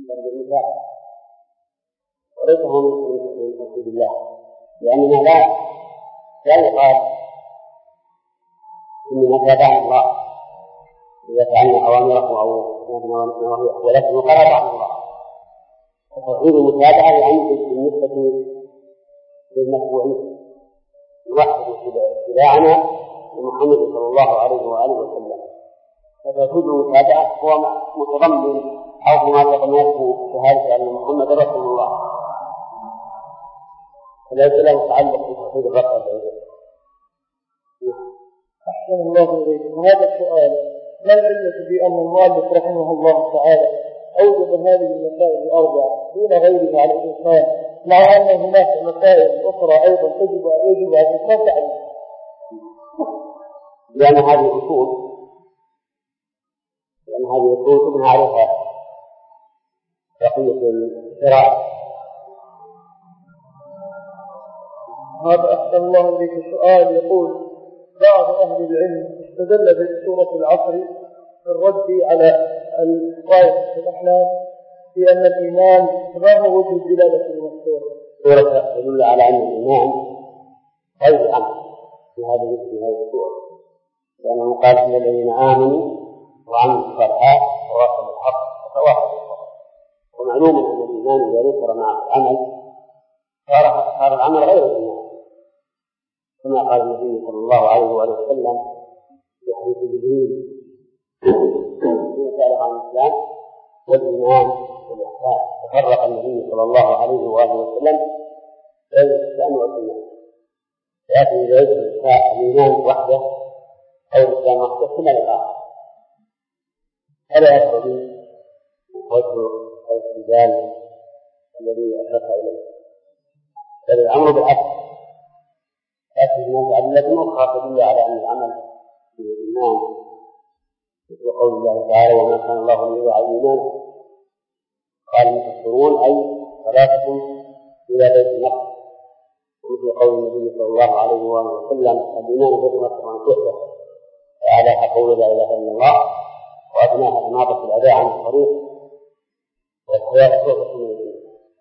ضرب النساء وليس هو من توحيد الله، لأننا لا يقال إننا تابعنا الله إذا فعلنا أوامره أو نواهيه، ولكن يقال عن الله. فتوحيد المتابعة يعني بالنسبة للمتبوعين نوحد اتباعنا لمحمد صلى الله عليه وآله وسلم. فتوحيد المتابعة هو متضمن أو ما تضمنته شهادة أن محمد رسول الله، فليس له تعلق بتوحيد الرب. أحسن الله إليكم. هذا السؤال: ما العلة بأن المؤلف رحمه الله تعالى أوجد هذه المسائل الأربعة دون غيرها على الإنسان، مع أن هناك مسائل أخرى أيضا يجب أن يكون عليها؟ لأن هذه أصول تبنى عليها بقية الشرائع. هذا أحسن الله إليك سؤال يقول: بعض أهل العلم استدل بسورة العصر في الرد على الرواية في الأحلام بأن الإيمان ما هو وجه الدلالة المذكورة. سورة تدل على أن الإيمان غير أمر في هذه السورة، لأنه قال إن الذين آمنوا وعملوا الصالحات تواصوا بالحق وتواصوا بالصبر. ومعلوم أن الإيمان إذا ذكر مع العمل صار العمل غير الإيمان، كما قال النبي صلى الله عليه وسلم في حديث جبريل حين سأله عن الإسلام والإيمان والإحسان، تفرق النبي صلى الله عليه وسلم بين الإسلام والإيمان، لكن إذا يدخل الإيمان وحده أو الإسلام وحده كما الآخر فلا يخرج وجه الاستدلال الذي أشرت إليه، بل الأمر بالعكس. لكن هناك أدلة أخرى تدل على أن العمل في الإيمان، مثل قول الله تعالى: وما كان الله ليضيع إيمانكم. قال المفسرون: أي صلاتكم إلى بيت المقدس. ومثل قول النبي صلى الله عليه وسلم: الإيمان بيت المقدس وأن تؤتى فأعلاها قول لا إله إلا الله وأدناها إماطة الأذى عن الطريق والحياة صوت من الدين.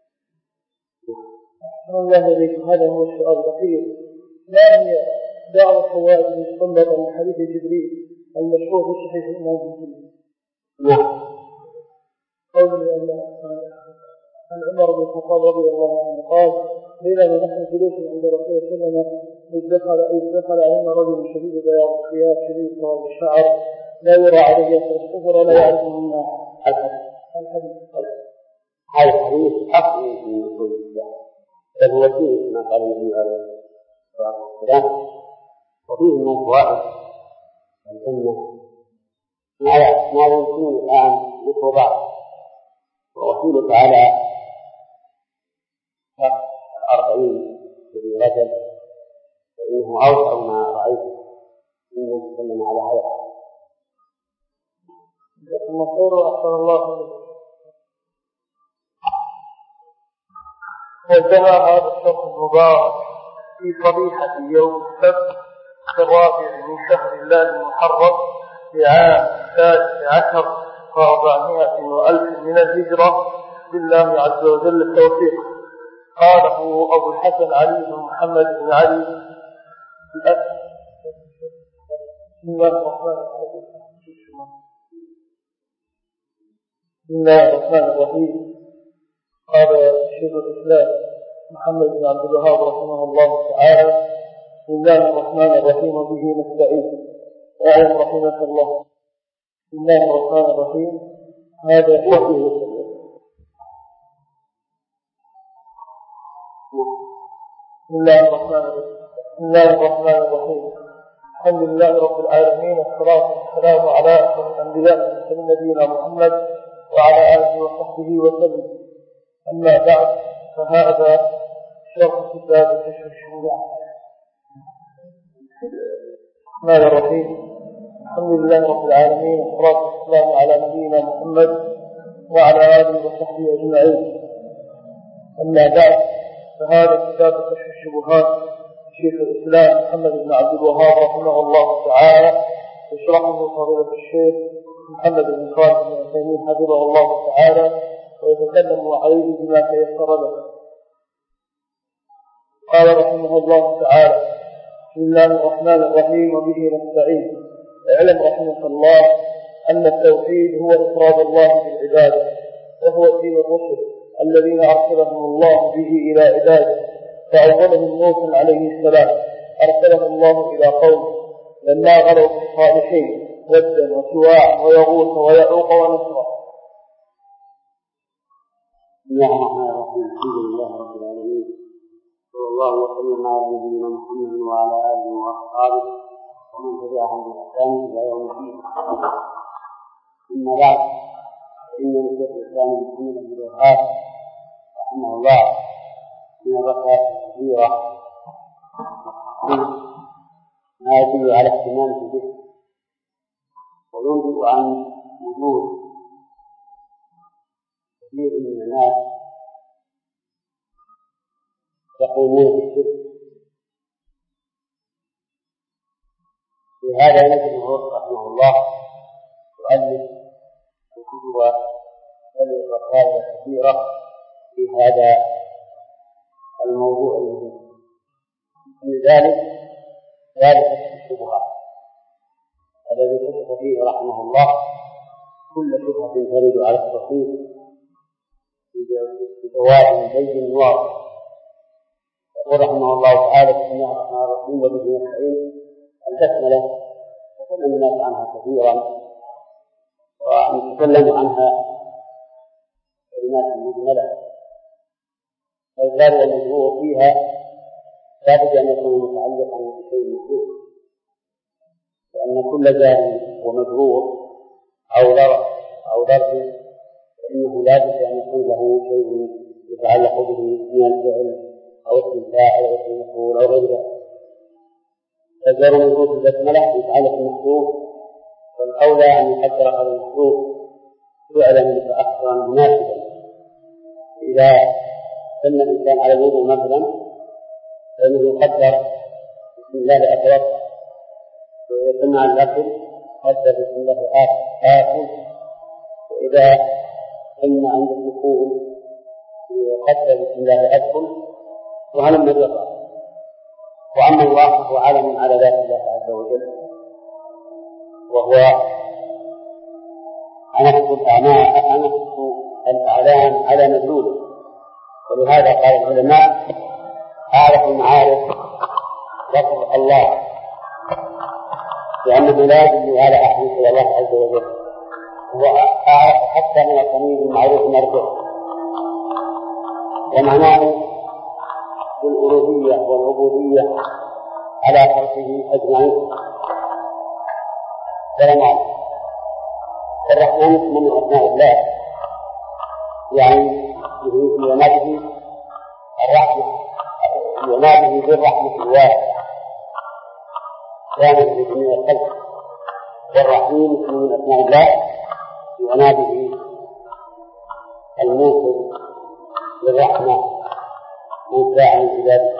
الله إليكم. هذا هو السؤال الأخير: ما هي دعوة الفوائد المستنبطة من حديث جبريل المشهور في صحيح الإمام مسلم؟ نعم. قوله عن عمر بن الخطاب رضي الله عنه قال: بينما نحن جلوس عند رسول الله صلى الله عليه وسلم إذ دخل علينا رجل شديد بياض الثياب شديد سواد الشعر لا يرى عليه أثر السفر ولا يعرفه منا الحديث. هذا الحديث أصل من أصول الإسلام، بل هو فيه ما قال النبي عليه الصلاة والسلام، وفيه من الفوائد الجنة ما يمكن الآن ذكر بعض. ووصولك على 40 في رجل فإنه أوسع ما رأيت إنه يتكلم على هذا. المصير أحسن الله. انتهى هذا الشرح المبارك في صبيحة يوم السبت 7 من شهر الله المحرم لعام 13 و400 من الهجرة بالله عز وجل التوفيق. قاله أبو الحسن علي بن محمد بن علي بسم الله الرحمن الرحيم. قال شيخ الإسلام محمد بن عبد الوهاب رحمه الله تعالى: بسم الله الرحمن الرحيم وبه نستعين. أعلم رحمك الله. بسم الله الرحمن الرحيم. هذا هو بسم الله الرحمن الرحيم. الحمد لله رب العالمين، والصلاة والسلام على أشرف الأنبياء والمرسلين نبينا محمد وعلى آله وصحبه وسلم. أما بعد، فهذا شرح كتاب كشف الشريعة. الرحمن الرحيم. الحمد لله رب العالمين، والصلاة والسلام على نبينا محمد وعلى آله وصحبه أجمعين. أما بعد، فهذا كتاب كشف الشبهات شيخ الإسلام محمد بن عبد الوهاب رحمه الله تعالى، يشرحه فضيلة الشيخ محمد بن صالح بن عثيمين حفظه الله تعالى ويتكلم عليه بما تيسر له. قال رحمه الله تعالى: بسم الله الرحمن الرحيم وبه نستعين. اعلم رحمك الله أن التوحيد هو إفراد الله بالعبادة، وهو دين الرسل الذين أرسلهم الله به إلى عباده. فأولهم نوح عليه السلام أرسله الله إلى قوم لما غلوا بالصالحين ودا وسواع ويغوث ويعوق ونسرا. بسم الله الرحمن الرحيم. الحمد لله رب العالمين، صلى الله وسلم على نبينا محمد وعلى آله وأصحابه ومن تبعهم بإحسان إلى يوم الدين. أما بعد، فإن الشيخ الإسلام محمد بن الوهاب رحمه الله من الرسائل الكثيرة ما يدل على اهتمامه به وينبئ عن وجود كثير من الناس يقومون بالشرك. لهذا نجده رحمه الله يؤلف الكتب والرسائل الكثيرة في هذا الموضوع المهم. من ذلك الشبهات الذي كشف فيه رحمه الله كل شبهة ترد على التصحيح بجواب بين واضح. يقول رحمه الله تعالى: بسم الله الرحمن الرحيم وبه نستعين. البسملة تكلم الناس عنها كثيرا ونتكلم عنها كلمات مجملة، فالباب المشروع فيها لا بد أن يكون متعلقا بشيء مخلوق، لأن كل جار ومجرور أو ظرف فإنه لا بد أن يكون له شيء يتعلق به من الفعل أو اسم الفاعل أو اسم المفعول أو غير ذلك. فالجار والمجرور في البسملة يتعلق بالمحذوف، والأولى أن يقدر هذا المحذوف فعلا متأخرا مناسبا. إذا سن الإنسان على الوضوء مثلا فإنه يقدر بسم الله أتوضأ، وإذا سن على الأكل قدر بسم الله آكل، وإذا سن عند الدخول يقدر بسم الله أدخل، وهلم يقرأ. وأما الله فهو عالم على ذات الله عز وجل، وهو أنفس الأعلام على مدلوله. ولهذا قال العلماء: أعرف المعارف لفظ الله، لأنه لا يدل على أحد إلى الله عز وجل، وأعرف حتى من الضمير المعروف مرجوع، ومعناه بالألوهية والعبودية على خلقه أجمعين. كلام الرحمن اسم من أسماء الله، يعني يناديه الرحمة، يناديه بالرحمة الواسعة كامل لجميع الخلق. والرحيم اسم من أسماء الله، يناديه الموصل بالرحمة موسع من عباده.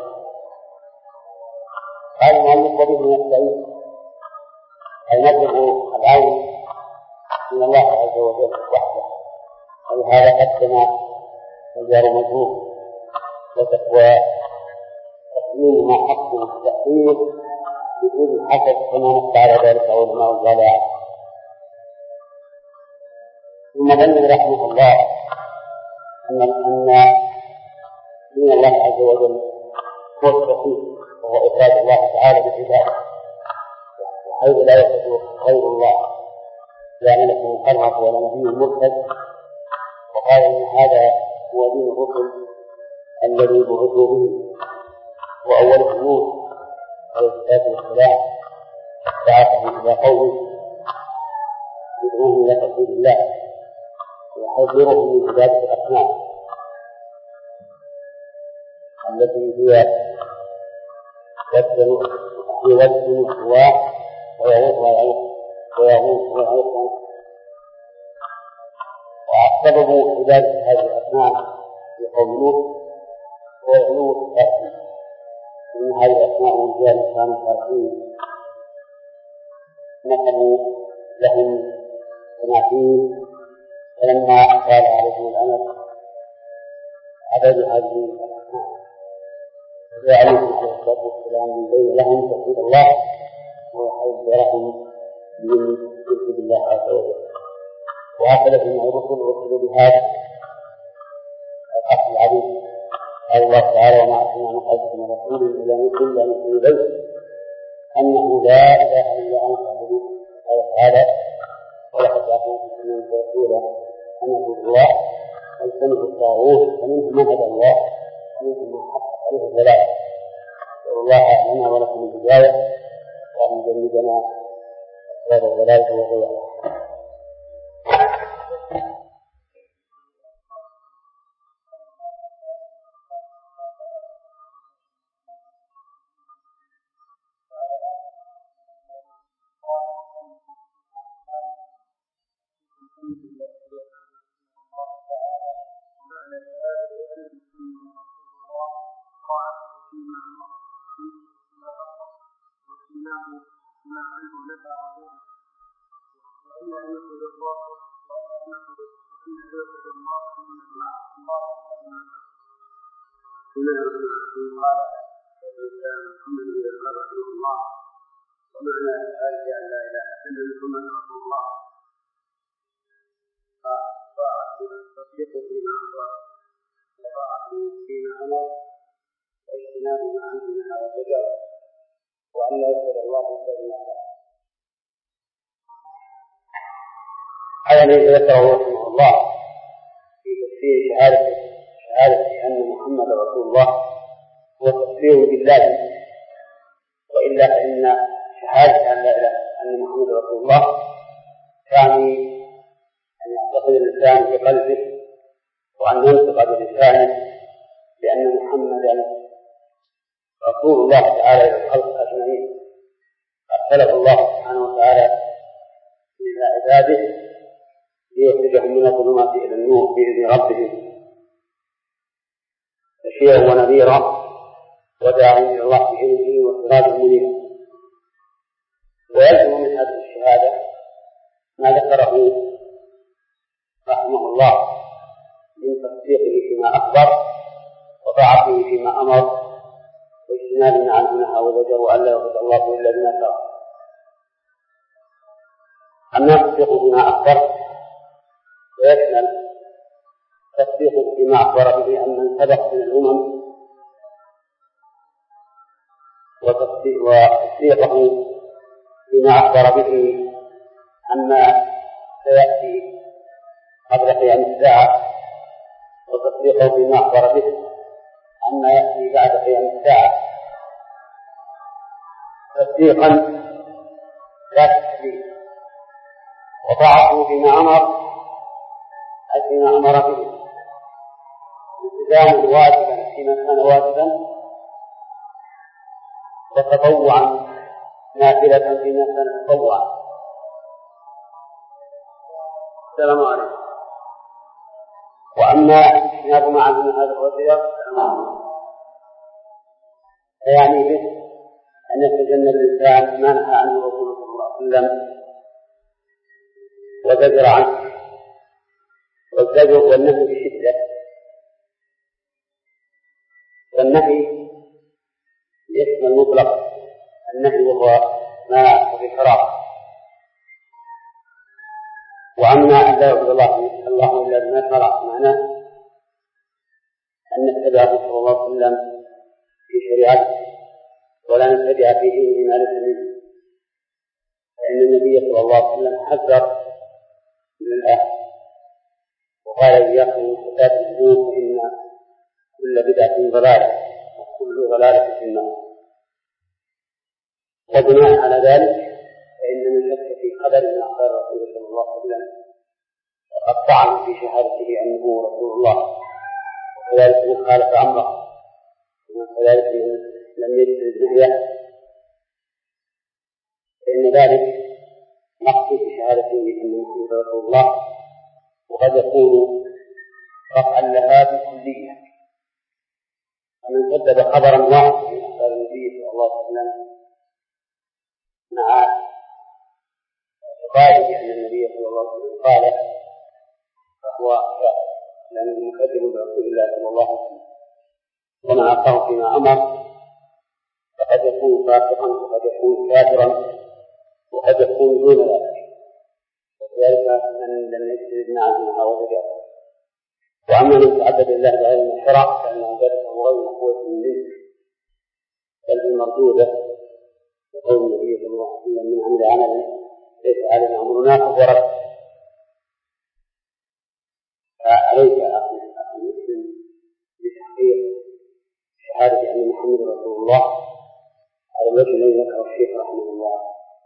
قال المؤلف: وبه نستعين، أي نطلب العون من الله عز وجل وحده. ولهذا قدم الجار مجهول وتقوى تقديم ما حقه التأخير بدون حسب، كما نص على ذلك علماء الضلال. ثم بين رحمه الله أن دين الله عز وجل هو التوحيد، وهو إفراد الله تعالى بالعبادة، حيث لا يوجد غير الله، لا ملك مقرب ولا نبي مرسل. وقال إن هذا هو دين الرسل الذي بعثوا به، وأوله نوح عليه الصلاة والسلام بعثه إلى قومه يدعوهم إلى توحيد الله ويحذرهم من عبادة الأصنام التي هي وزن ويغوث. وسبب عبادة هذه الأصنام في قوم نوح هو علو التأثير، إن هذه الأصنام والرجال كانوا كافرين نقلوا لهم تماثيل فلما قال عليهم الأمر عبدوا هذه الأحكام وجعلهم عليه الصلاة والسلام من بين لهم توحيد الله ويحذرهم من شرك بالله عز وجل. وهكذا جميع الرسل وصلوا بهذا الأصل العظيم. قال الله تعالى: وما أرسلنا من قبلك من رسول إلا نوحي إليه أنه لا إله إلا أنا فاعبدون. قال تعالى: ولقد بعثنا في الأمم رسولا أن اعبدوا الله واجتنبوا الطاغوت فمنهم من هدى الله ومنهم من حق عليه الضلال. نسأل الله لنا ولكم الهداية وأن يجنبنا أسباب الضلال والضياع. ومعنى ذلك أن لا إله إلا محمد رسول الله فطاعة تصديق فيما أخبر وطاعة فيما أمر واجتناب ما عنه وزجر وأن لا يسأل الله إلا بما شاء. هذا الذي ذكره رحمه الله في تفسير شهادة أن محمد رسول الله هو تفسير بالله، وإلا فإن شهادة أن لا إله أن محمد رسول الله يعني أن يعتقد الإنسان بقلبه وأن ينطق بلسانه بأن محمدا رسول الله تعالى إلى الخلق أجمعين، أرسله الله سبحانه وتعالى إلى عباده ليخرجهم من الظلمات إلى النور بإذن ربهم بشيرا ونذيرا وداعيا إلى الله بإذنه وسراجا منيرا. ويلزم من هذه الشهادة ما ذكره رحمه الله من تصديقه فيما أخبر وطاعته فيما أمر واجتناب ما عنه نهى وزجر وأن لا يغفر الله إلا بما شرع. أما تصديق فيما أخبر ويشمل تصديق فيما أخبر به أن من سبق من الأمم وتصديقه فيما أخبر به عما سيأتي قبل قيام الساعة وتصديقه فيما أخبر به عما يأتي بعد قيام الساعة تصديقا لا تكذيب. وطاعته فيما أمر أي فيما أمر به التزاما واجبا فيما كان واجبا وتطوعا نافلة فيما كان تطوعا. السلام عليكم. وأما اجتناب ما عنه هذا الوصية فيعني به أن يتجنب الإنسان ما نهى عنه رسول الله صلى الله عليه وسلم وزجر عنه، والزجر والنهي بشدة. والنهي يشمل المطلق النهي وهو ما في الحرام. وأما أن لا يعبد الله إلا بما شرع معناه أن نتبعه صلى الله عليه وسلم في شريعته ولا نتبع في دينه ما ليس منه، فإن النبي صلى الله عليه وسلم حذر من الآخر وقال: إياكم محدثات الأمور فإن كل بدعة ضلالة وكل ضلالة في النار. وبناء على ذلك فإن من شك في خبر من أخبار رسول صلى الله عليه وسلم فقد طعن في شهادته أنه رسول الله، وكذلك من خالف أمره، وكذلك من لم يجد النهي، فإن ذلك نقص في شهادته أنه محمد رسول الله، وقد يكون قطعا لها بكلية. فمن كذب خبرا واحدا من أخبار النبي صلى الله عليه وسلم مع اعتقاده بأن النبي صلى الله عليه وسلم وكافر، لأنه مكذب برسول الله صلى الله عليه وسلم، ومن عصاه فيما أمر فقد يكون فاسقا وقد يكون كافرا وقد يكون دون ذلك، وذلك من لم يجد نعمها وجدها. وأما من تعبد الله بعلم الشرع فإنه ذلك غير قوة منه، بل المردودة وقول النبي صلى الله عليه وسلم: من عمل عملا ليس عليه أمرنا فهو رد. فعليك أخي المسلم بتحقيق شهادة أن محمد رسول الله على الوجه الذي ذكره الشيخ رحمه الله.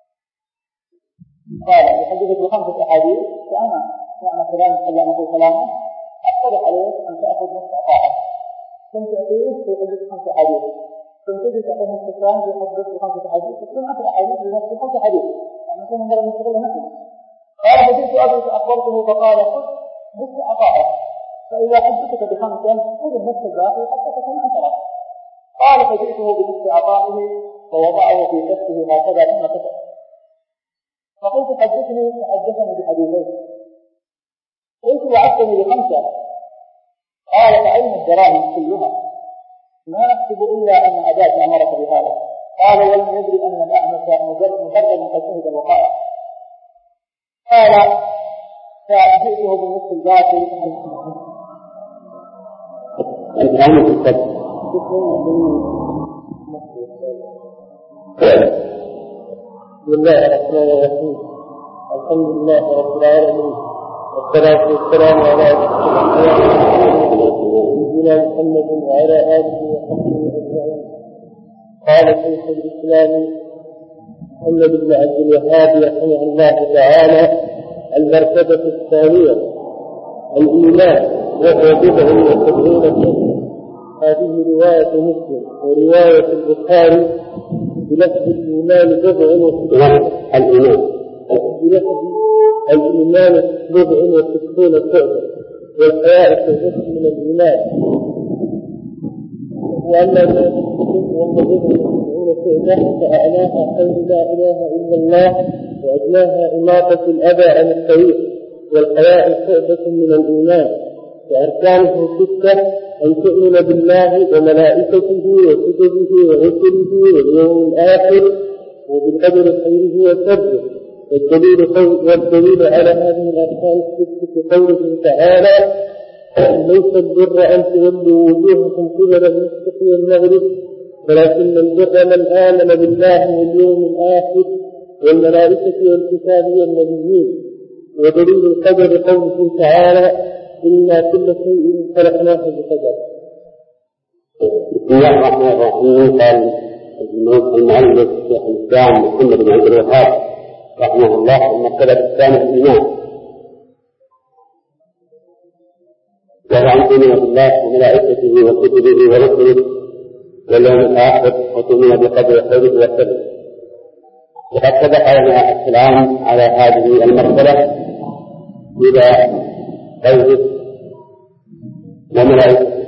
قال يحدثك بخمسة أحاديث، فأنا معنى كلام قبل أن أقول كلامه أقترح عليك أن تأخذ نصف أطاعة، ثم تأتيه فيحدث خمسة أحاديث، ثم تجد تأخذ نصف الثاني فيحدث بخمسة أحاديث، ثم أخذ أحاديث بنفس خمسة أحاديث، يعني يكون مرة مستقلة نحن. قال فجئت أبي فأخبرته فقال: خذ نصف أطاعة، فإذا حدثك بخمسة خذ النصف الباقي حتى تكون 10. قال فجئته بنصف أطاعه فوضعه في كفه هكذا ثم كتب. فقلت: حدثني، فحدثني بحديثين. قلت: وعدتني بخمسة. قال: فأين الدراهم كلها؟ ما نحسب إلا أن أباك أمرك بهذا. قال: ولم يدري أن الأعمى مجرد قد شهد الوقائع. قال: فأجئته بالنصف الباقي. الآن في السبت. بسم الله الرحمن الرحيم. الحمد لله رب العالمين، والصلاة والسلام على سيدنا محمد وعلى آله وصحبه أجمعين. قال شيخ الإسلام محمد بن عبد الوهاب رحمه الله تعالى: المرتبة الثانية الإيمان، وهو 79 شيئا. هذه رواية مسلم، ورواية البخاري بلفظ الإيمان 69 الإيمان 69 شعبة، والحياء شعبة من الإيمان. وأما ما وهو 69 شعبة فأعلاها قول لا إله إلا الله، وأدناها إماطة الأذى عن الطريق، والحياء شعبة من الإيمان. وأركانه 6: أن تؤمن بالله وملائكته وكتبه ورسله واليوم الآخر وبالقدر خيره وشره. والدليل على هذه الأركان الستة قوله تعالى: ليس البر أن تولوا وجوهكم قبل المشرق والمغرب، ولكن البر من آمن بالله واليوم الآخر والملائكة والكتاب والنبيين. ودليل القدر قوله تعالى: إنا كل شيء خلقناه بقدر. بسم الله الرحمن الرحيم. قال المؤلف شيخ الإسلام محمد بن عبد الوهاب رحمه الله: المرتبة الثانية الإيمان، وهو أن تؤمن بالله وملائكته وكتبه ورسله واليوم الآخر، وتؤمن بقدر خيره وشره. وقد سبق لنا الكلام على هذه المرتبة إلى قوله وملائكته.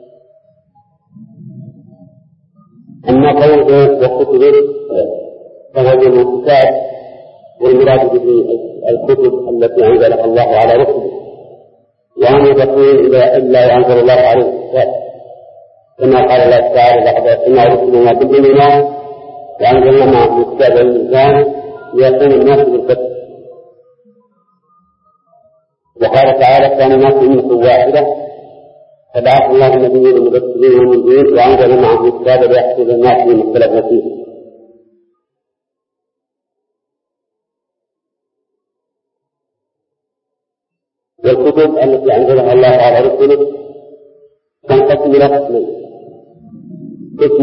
أما قوله وكتبه فهو الكتاب، والمراد به الكتب التي أنزلها الله على رسله، وأن يكون إلا وأنزل الله عليه الكتاب، كما قال الله تعالى: لقد أرسلنا رسلنا بالبينات وأنزلنا معهم الكتاب والميزان ليقوم الناس بالقسط. وقال تعالى: كان الناس أمة واحدة فبعث الله النبيين المبشرين والمنذرين وأنزل معهم الكتاب ليحكم الناس بما اختلفوا فيه. والكتب التي أنزلها الله على رسله تنقسم إلى قسمين: قسم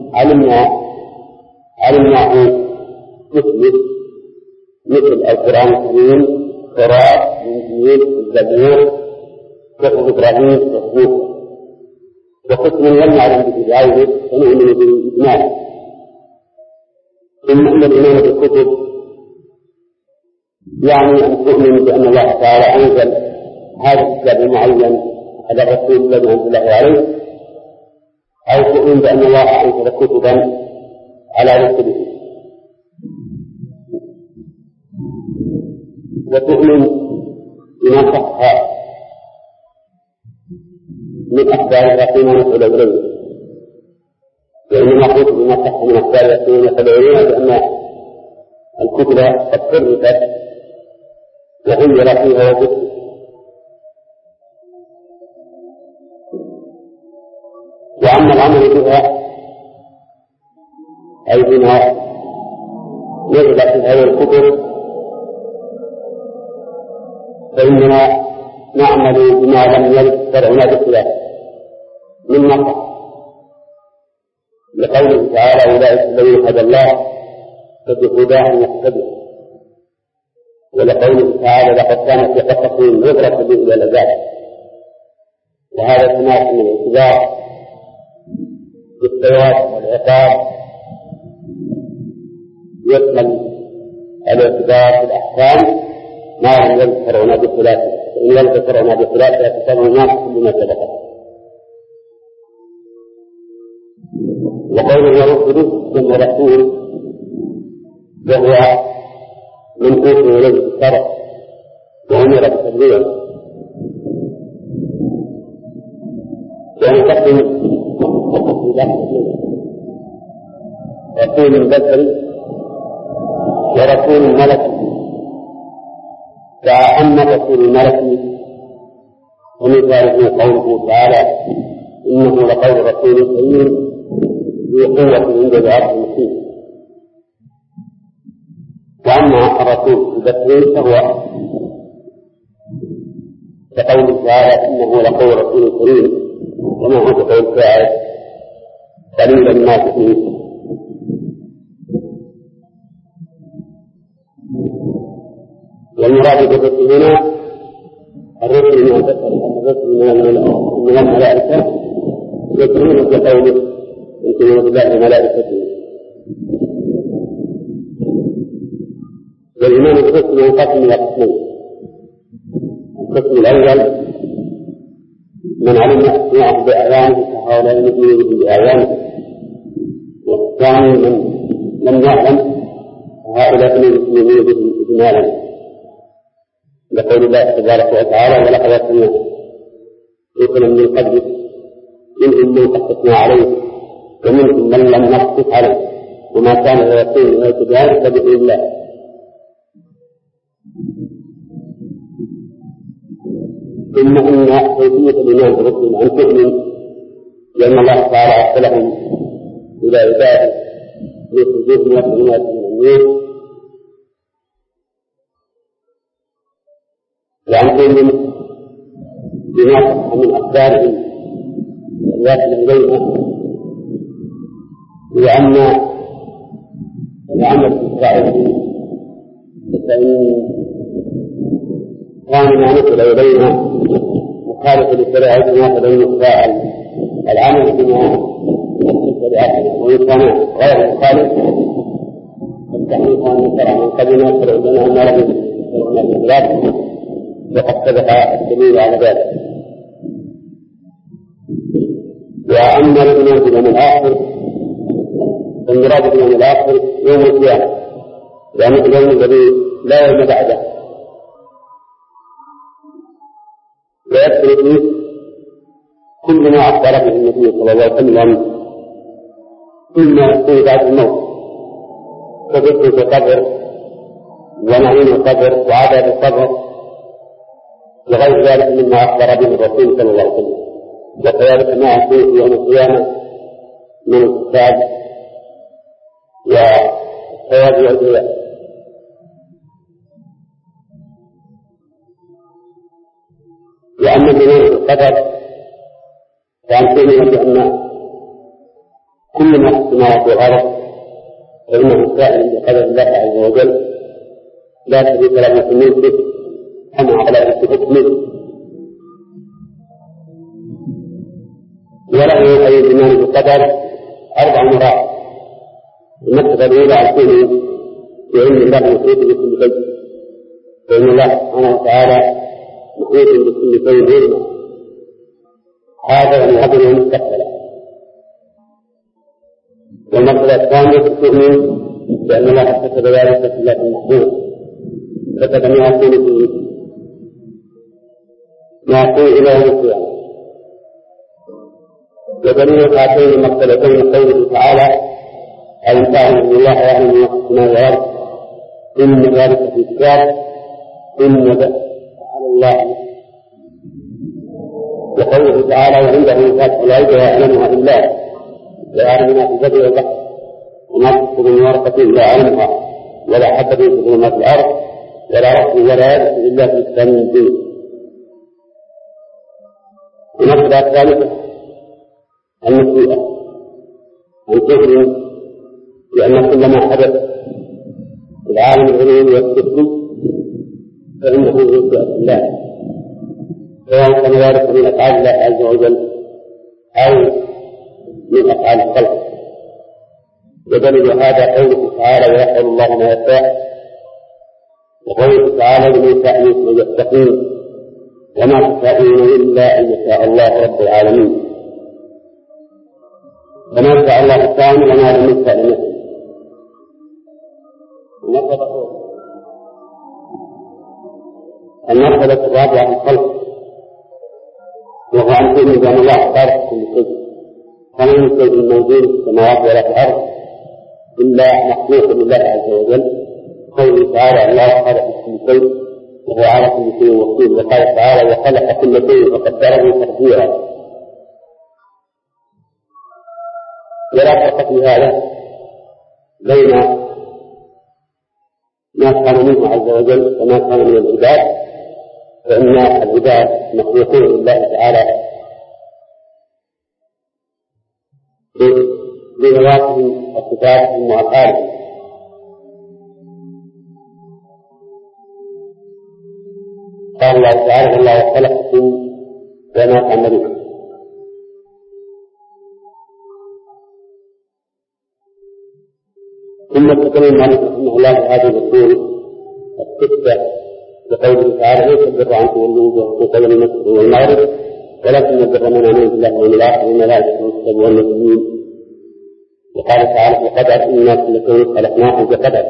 علمناه مثل القرآن الكريم، التوراة، الإنجيل، الزبور، صحف إبراهيم، صحف موسى. وقسم لم نعلم به بعينه ونؤمن به إجمالا. ثم أن الإيمان بالكتب يعني أن تؤمن بأن الله تعالى أنزل هذا الكتاب المعين على الرسول الذي أنزله عليه، أو تؤمن بأن الله أنزل كتبا على رسله، وتؤمن بما صح من أخبار اليقين ونسأل إليه، وإنما قلت بما صح من أخبار اليقين ونسأل إليه لأن الكتب قد حرفت وغير فيها وجدت، وأما العمل بها أي بما نزل في هذه الكتب فإننا نعمل بما لم يرد شرعنا بالخلاف من نصح، لقوله تعالى أولئك الذين هدى الله فبهداه يقتدي، ولقوله تعالى لقد كانت في قصصهم عبرة لأولي الألباب، وهذا تناسب من الاعتبار بالثواب والعقاب يشمل الاعتبار في الأحكام ما لم يرد شرعنا بالخلاف، فإن يرد شرعنا بالخلاف فيتسمى الناس كل ما سبق. وقوله يرد رزق ورسول وهو من أوصي إليه الشرع وأمر بتبليغه، ويقدم رسول بشري ورسول ملكي، فأما رسول الملكي ومثاله قوله تعالى إنه لقول رسول كريم ذي قوة عند العرش المكين. وأما الرسول البشري فهو كقوله تعالى إنه لقول رسول كريم، وما هو كقول الشاعر قليلا ما تؤمنون. والمراد بالرسل هنا الرسل من البشر، أن الرسل من الملائكة يكونون بقوله يمكنون بالله ملائكته. والإيمان بالرسل ينقسم إلى قسمين: القسم الأول من علم أسماءه بأعيانه فهؤلاء يؤمنون به بأعيانه، والثاني من لم يعلم فهؤلاء يؤمنون به إجمالا، لقول الله تبارك وتعالى ولقد أرسلنا رسلا من قبلك منهم من قصصنا عليه ومنهم من لم نقصص عليه وما كان لرسول أن يأتي بآية بإذن الله. ثم إن كيفية الإيمان بالرسل أن تؤمن لأن الله تعالى أرسلهم إلى عباده ليخرجوهم من الظلمات إلى النور، وأن تؤمن بما صح من أخبارهم الواصلة إليها، وأن العمل في إسرائيل فإن كان ما نزل إلينا مخالف لشريعتنا فلن العمل بما نزل شريعتنا، وإن كان غير مخالف فالتحقيق أن شرع من قبلنا شرع لنا أن نرى شرعنا بالخلاف، وقد سبق الدليل على ذلك. وأما الإيمان باليوم الآخر فالمراد باليوم الآخر يوم القيامة، لأن اليوم الذي لا يوم بعده، ويدخل فيه كل ما أخبر به النبي صلى الله عليه وسلم مما يكون بعد الموت كذكر القبر ونعيم القبر وعذاب القبر وغير ذلك مما أخبر به الرسول صلى الله عليه وسلم، وكذلك ما يكون في يوم القيامة من الكتاب والثواب والجزاء. وأما الإيمان بالقدر فأن تؤمن بأن كل ما في السماوات والأرض فإنه كائن بقدر الله عز وجل لا شريك له في ملكه كما على في حكمه، وله أي الإيمان بالقدر 4 مرات. المرتبة الأولى أن تؤمن بعلم الله محيط بكل شيء، فإن الله سبحانه وتعالى محيط بكل شيء علما، هذا ينهضه مستقبلا. والمرتبة الثانية تؤمن بأن الله كتب ذلك في الله المحفوظ، كتب ما يكون فيه ما يكون إلى يوم القيامة، ودليل هاتين المرتبتين قوله تعالى ألم تعلم أن الله يعلم ما في السماء والأرض إن ذلك في كتاب إن على الله. وقوله تعالى وعنده مفاتح الغيب لا يعلمها إلا هو ويعلم ما في البر والبحر وما تسقط من ورقة إلا يعلمها ولا حبة في ظلمات الأرض ولا رطب ولا يابس إلا في كتاب مبين. المرتبة الثالثة المسيئة أن تؤمن بأن كل ما حدث في العالم العلوي والسفلي فإنه بمشيئة الله، سواء كان ذلك من أفعال الله عز وجل أو من أفعال الخلق. ودليل هذا قوله تعالى ويفعل الله ما يشاء، وقوله تعالى لمن شاء منكم يستقيم وما تشاءون إلا أن يشاء الله رب العالمين. فما شاء الله كان وما لم يشاء لم يكن. المرتبة الرابعة الخلق، وهو أن تؤمن بأن الله خالق كل شيء، فما من شيء موجود في السماوات ولا في الأرض إلا مخلوق لله عز وجل. قوله تعالى الله خالق كل شيء وهو على كل شيء وكيل. وقال تعالى وخلق كل شيء فقدره تقديرا. ولا فرق في هذا بين ما كان منه عز وجل وما كان من العباد، فإن العباد مخلوقون لله تعالى بذواتهم وصفاتهم وأفعالهم. قال الله تعالى والله خلقكم وما تعملون. ثم تكلم عن رحمه الله هذه الأصول الستة بقوله تعالى ليس البر أن تولوا وجوهكم قبل المشرق والمغرب ولكن البر من آمن بالله واليوم الآخر والملائكة والكتاب والنبيين. وقال تعالى وقدر إنا كل شيء خلقناه بقدر.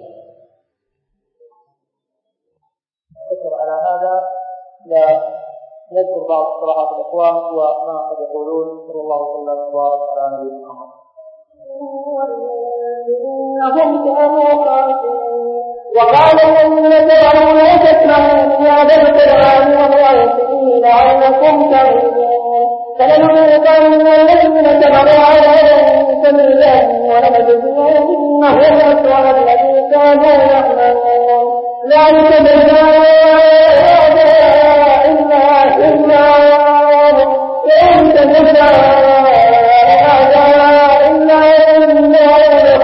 على هذا لا نذكر بعض اقتراحات الإخوان وما قد يقولون. صلى الله وسلم وبارك على نبينا محمد. إنهم كانوا خاسرين. وقال الذين كفروا لا تسمعوا لهذا القرآن والغوا فيه لعلكم تغلبون. فلنذيقن الذين كفروا عذابا شديدا ولنجزينهم أسوأ الذي كانوا يعملون. ذلك جزاء أعداء الله النار. ذلك جزاء أعداء الله النار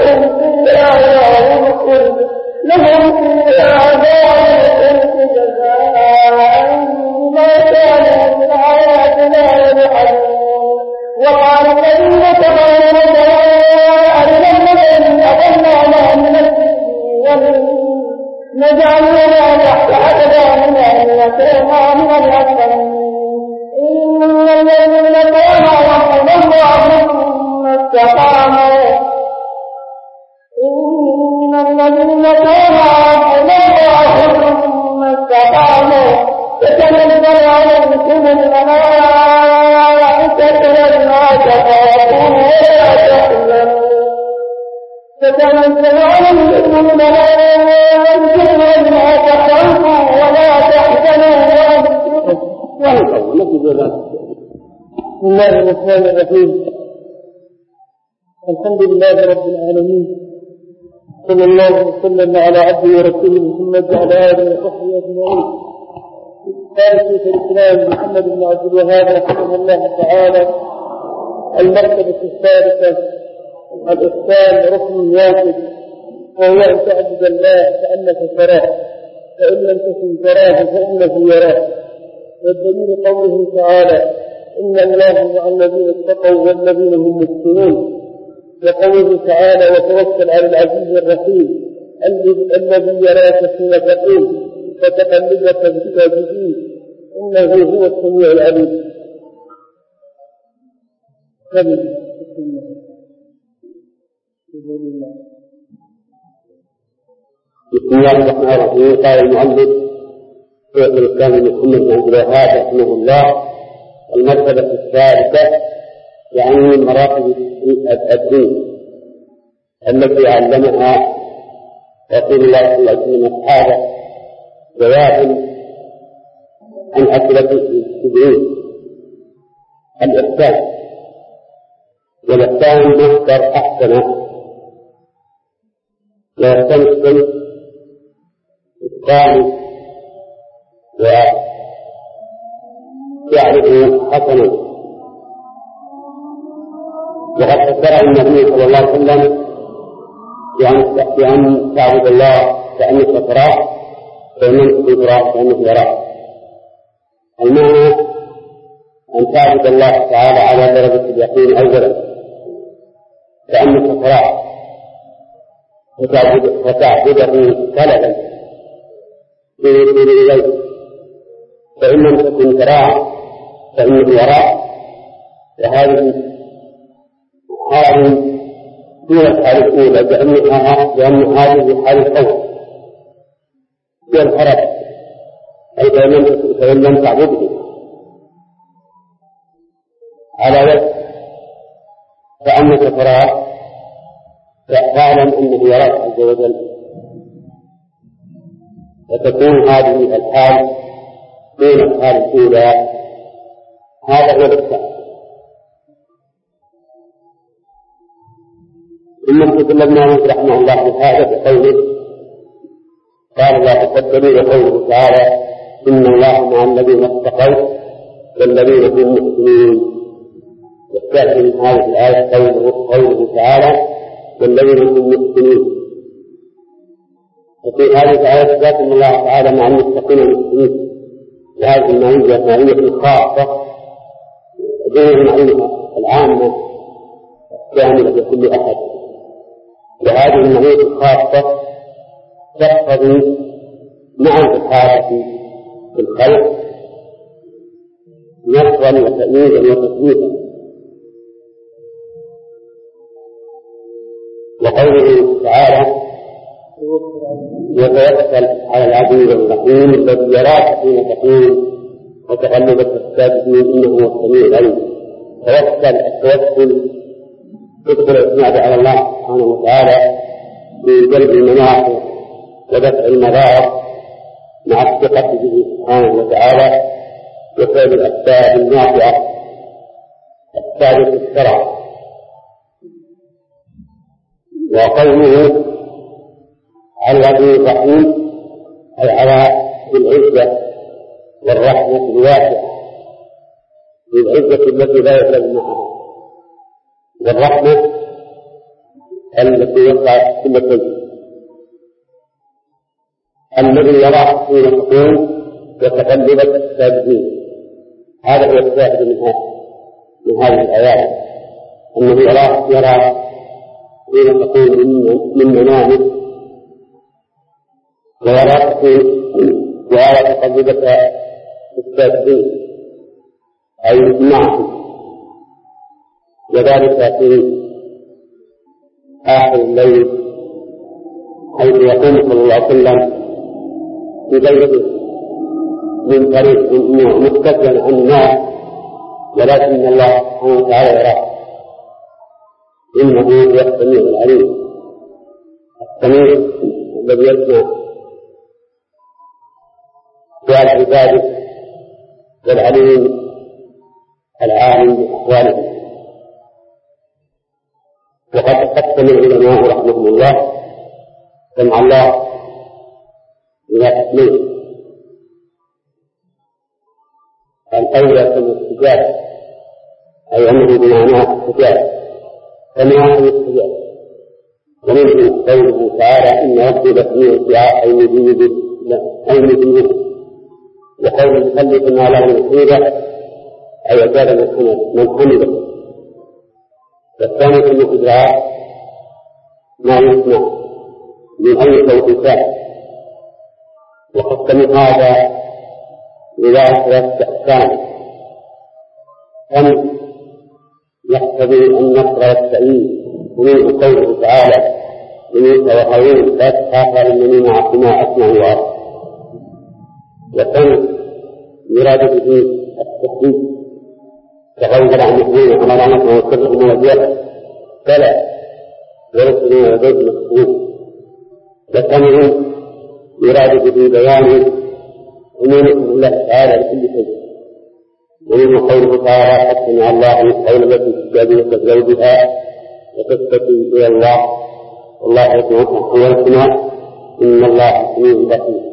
لهم فيها عذاب جزاء بما كانوا من آياتنا يجحدون. وقال الذين كفروا أرنا الذين أضلنا من الجن نجعلنا تحت أقدامنا لنكونا من الأسفلين. إن الذين كانوا ربنا الله ثم استقاموا إن الذين كانوا ربنا الله ثم استقاموا تتنزل عليكم الملائكة ولا تخافوا ولا تحزنوا. تتنزل عليكم الملائكة ولا تخافوا ولا تحزنوا. بسم الله الرحمن الرحيم. الحمد لله رب العالمين، صلى الله وسلم على عبده ورسوله محمد وعلى آله وصحبه أجمعين. قال شيخ الإسلام محمد بن عبد الوهاب رحمه الله تعالى المرتبة الثالثة الإحسان ركن واجب، وهو أن تعبد الله كأنك تراه فإن لم تكن تراه فإنه يراه. والدليل قوله تعالى إن الله مع الذين اتقوا والذين هم محسنون. وقوله تعالى وتوكل على العزيز الرحيم الذي يراك حين تقوم فتقلبك في الساجدين إنه هو السميع العليم. بسم الله الرحمن الرحيم. قال المؤلف شيخ الإسلام محمد بن عبد الوهاب رحمه الله المرتبة الثالثة يعني من مراتب الدين التي علمها رسول الله صلى الله عليه وسلم أصحابه جواب عن أسئلة التدريس الإحسان، والإحسان مصدر أحسن ويستمثل إتقان ويعرف حسنا. وقد فسر النبي صلى الله عليه وسلم بأن تعبد الله كأنك تراه فإن لم تكن تراه كأنك يراه. المعنى أن تعبد الله تعالى على درجة اليقين أولا كأنك تراه وتعبده طلبا إليه، فإن لم تكن تراه فإنه يراك. وهذه حال دون الحال الأولى لأن هذه حال الخوف والهرب، أي فإن لم تعبده على وجه كأنك تراه فاعلم أنه يراك عز وجل، وتكون هذه الحال دون الحال الأولى. هذا هو الإحسان. ثم تكلمنا رحمه الله بهذا بقوله قال الله تقدموا وقوله تعالى إن الله مع الذين اتقوا والذين هم محسنون. يستأتي من هذه الآية قوله تعالى والذين هم محسنون. وفي هذه الآية ذات أن الله تعالى مع المتقين والمحسنين، وهذه المعية معية خاصة دون المعية العامة الشاملة لكل أحد. وهذه المعية الخاصة تقتضي مع الإحاطة في الخلق نصرا وتأييدا وتثبيتا. وقوله تعالى وتوكل على العزيز الرحيم الذي يراك حين تقوم وتقلبك الساجدين إنه هو السميع العليم. التوكل تذكر الاعتماد على الله سبحانه وتعالى في جلب المنافع ودفع المضار مع الثقة به سبحانه وتعالى وفعل الأسباب النافعة الثابتة الشرع. وقوله العزيز الرحيم أي على بالعزة والرحمة الواسعة، بالعزة التي لا يغلب معها، والرحمة التي يقع كل شيء. الذي يراك حين تقوم وتقلبك الساجدين، هذا هو الشاهد من هذه الآيات، أنه يراك حين تقوم من منامك، ويراك ويرى تقلبك الساجدين أي معه. وذلك في آخر الليل حيث يقوم صلى الله عليه وسلم في بيته من طريق مستقبلا عن الناس، ولكن الله سبحانه وتعالى يراه إنه هو السميع العليم، السميع الذي يسمع سؤال عباده والعليم العالم بأحواله. وقد قسم العلماء رحمهم الله سمع الله إلى قسمين: الأولى كما الاستجابة، أي أنه بمعنى الاستجابة سمع الاستجابة، ومنه قوله تعالى إن ربي لسميع الدعاء أي مجيب، وقول المخلف ما له نصيبه أي أجاب من حمده. والثاني أنه إدراك ما يسمع من أي صوت كان. وقسم هذا إلى 3 أقسام: أن يقتضي النصر والتأييد، ومنه قوله تعالى لموسى وهارون لا تخافا إنني معكما أسمع وأرى. وأن يراد به التحديد تغير عن مسلمين أمرانته وسرهم وزيادة فلا ورسلوا وزيد مكتوب لكنه يراد به بيان أمور الله تعالى لكل شيء ومنه قوله تعالى حسن الله القول التي تجادلك زوجها وتستقي إلى الله والله يسمع ويسمع إن الله سميع بصير.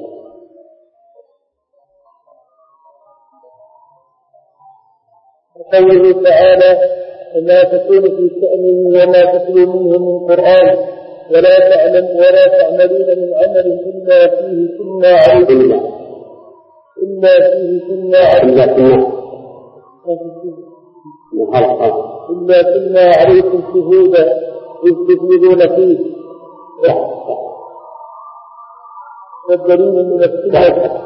وقوله تعالى وما تكون في شأن وما تتلو منه من قرآن ولا تعملون من عمل إلا فيه كنا عليكم شهودا إذ تفيضون فيه والدليل من السنة.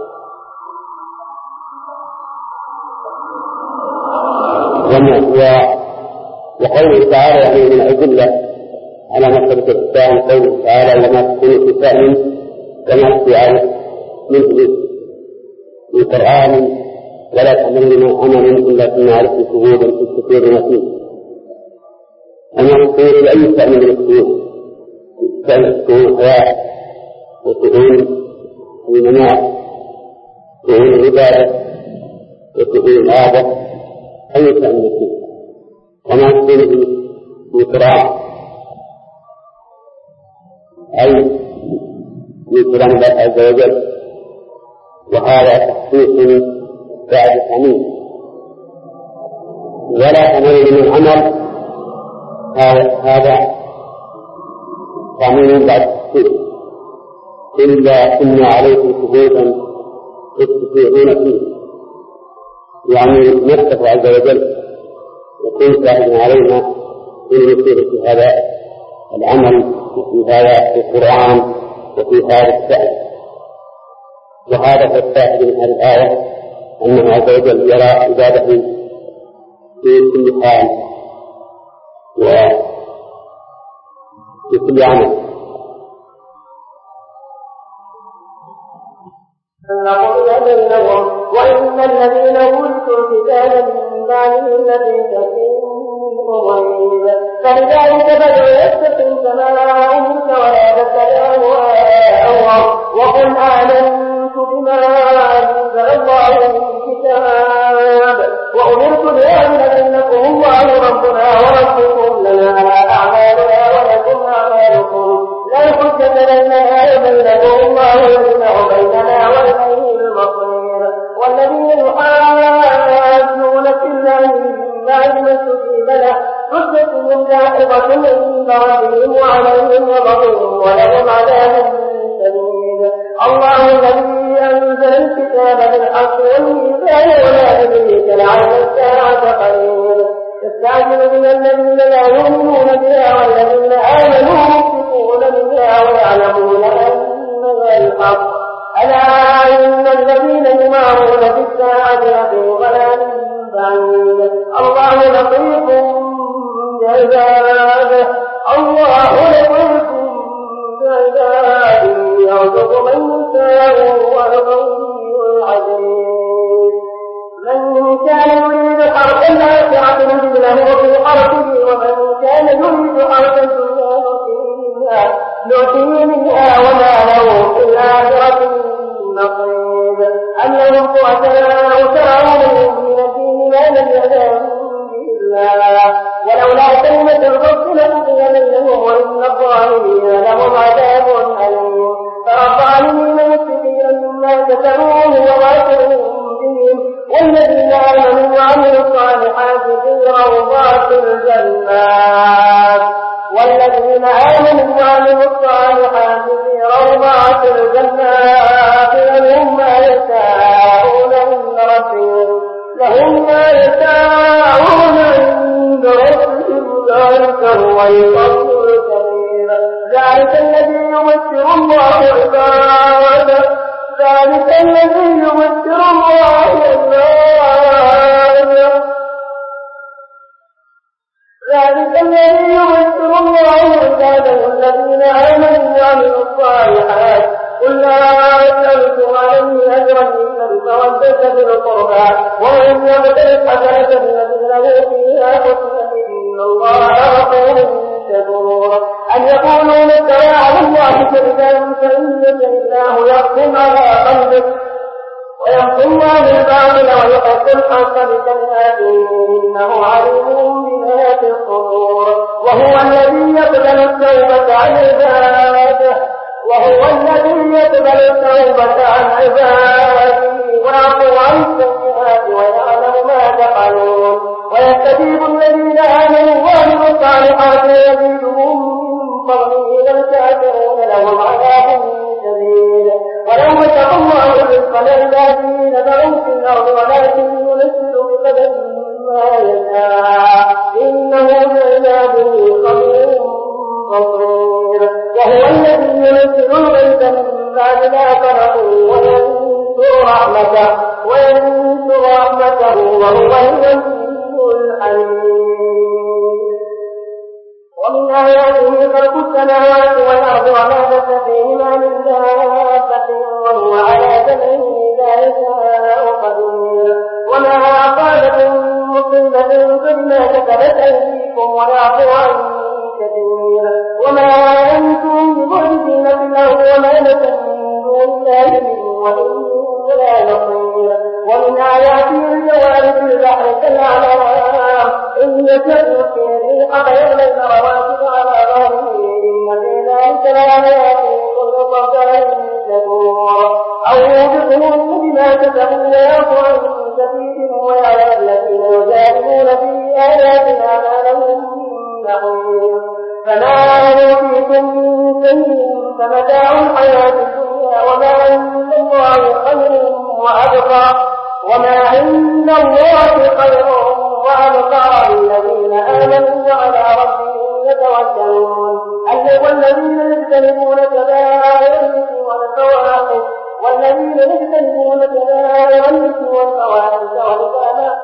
وقوله تعالى يعني من الأدلة على مسألة الإحسان قوله تعالى وما تكون في شأن كما في منه من قرآن ولا تعملون من عمل إلا كنا عليكم شهودا إذ تفيضون فيه. أنا أقول لأي شأن من الشؤون شأن الشؤون الحياة وشؤون المناع شؤون العبادة وشؤون العادة أي شأن من الشؤون وما تكون في قرآن أي من كلام الله عز وجل وهذا تخصيص بعد حميد ولا تعملون من عمل هذا تعملون بعد تخصيص إلا كنا عليكم شهودا تستطيعون فيه يعني نفسه عز وجل يكون شاهدا علينا في نصير في هذا العمل وفي هذا القرآن وفي هذا الشأن. وهذا هو الشاهد من هذه الآية أنه عز وجل يرى عباده في كل حال وفي كل عمل. وإن الذين أوتوا الكتاب من بعده لفي شك مريب فلذلك فادع واستقم كما أمرت ولا تتبع أهواءهم وقل آمنت بما أنزل الله من كتاب وأمرت لأعمل بينكم الله ربنا وربكم لنا أعمالنا ولكم أعمالكم لا حجة لنا وبينكم الله يجمع بيننا وإليه المصير. والذين يحاجون في الله من بعد ما استجيب له حجتهم داحضة عند ربهم وعليهم غضب ولهم عذاب شديد. الله الذي أنزل الكتاب بالحق والميزان ولا يدريك لعل الساعة قريب يستعجل بها الذين لا يؤمنون بها والذين آمنوا مشفقون منها ويعلمون أنها الحق. ألا إن الذين يمارون في الساعة لفي ضلال بعيد. الله لطيف بعباده يرزق من يشاء والقوي العزيز. من كان يريد حرث الآخرة نزد له في حرثه ومن كان يريد حرث الدنيا نؤتيه منها وما له في الآخرة نصيب. أم لهم شركاء شرعوا لهم من الدين ما لم يأذن به الله ولولا كلمة الفصل لقضي بينهم وإن الظالمين لهم عذاب أليم. ترى الظالمين مشفقين مما كسبوا وواقعهم بهم والذين آمنوا وعملوا الصالحات في روضات الجنات لهم ما يشاءون عند ربهم ذلك هو الفضل الكبير. ذلك الذي يمثل الله عباده الذين آمنوا وعملوا الصالحات قل لا أسألكم عليه أجرا إلا المودة في القربى ومن يبتغ حسنة الذي له فيها حسنة إن الله غفور شكور. أن يقولوا نفترى على الله كذبا فإن الله يحكم على قلبك ويحكم الله الباطل ويحق الحق بكلماته إنه عليم بذات الصدور. وهو الذي يقبل التوبة عن عباده ويعفو عن السيئات ويعلم ما تفعلون ويستجيب الذين آمنوا وعملوا الصالحات ويزيدهم من فضله والكافرون لهم عذاب شديد. ولو بسط الله الرزق لعباده لبغوا في الأرض ولكن ينزل بقدر ما يشاء إنه بعباده خبير بصير. وهو الذي ينزل الغيث من بعد ما قنطوا وينشر رحمته وهو الولي الحميد. ومن آياته خلق السماوات والأرض وما بث فيهما من دابة وهو على جمعه إذا يشاء قدير. وما أصابكم مصيبة فبما كسبت أيديكم ويعفو عن كثير. وما أنتم بمعجزين في الأرض وما لكم من دون الله من ولي ولا نصير. ومن آياته الجوار في البحر كالأعلام إن يسلك في الريح فيغلق رواسب على ظهره إن في ذلك لآيات لكل صبر شكور. أو يوبقهم بما كسبوا ويعفو عن كثير ويعلم الذين يجادلون في آياتنا ما لهم من محيص. فما يؤتيكم من شيء فمتاع الحياة الدنيا وما عند الله خير وأبقى للذين آمنوا وعلى ربهم يتوكلون. والذين يجتنبون كبائر الإثم والفواحش والإثم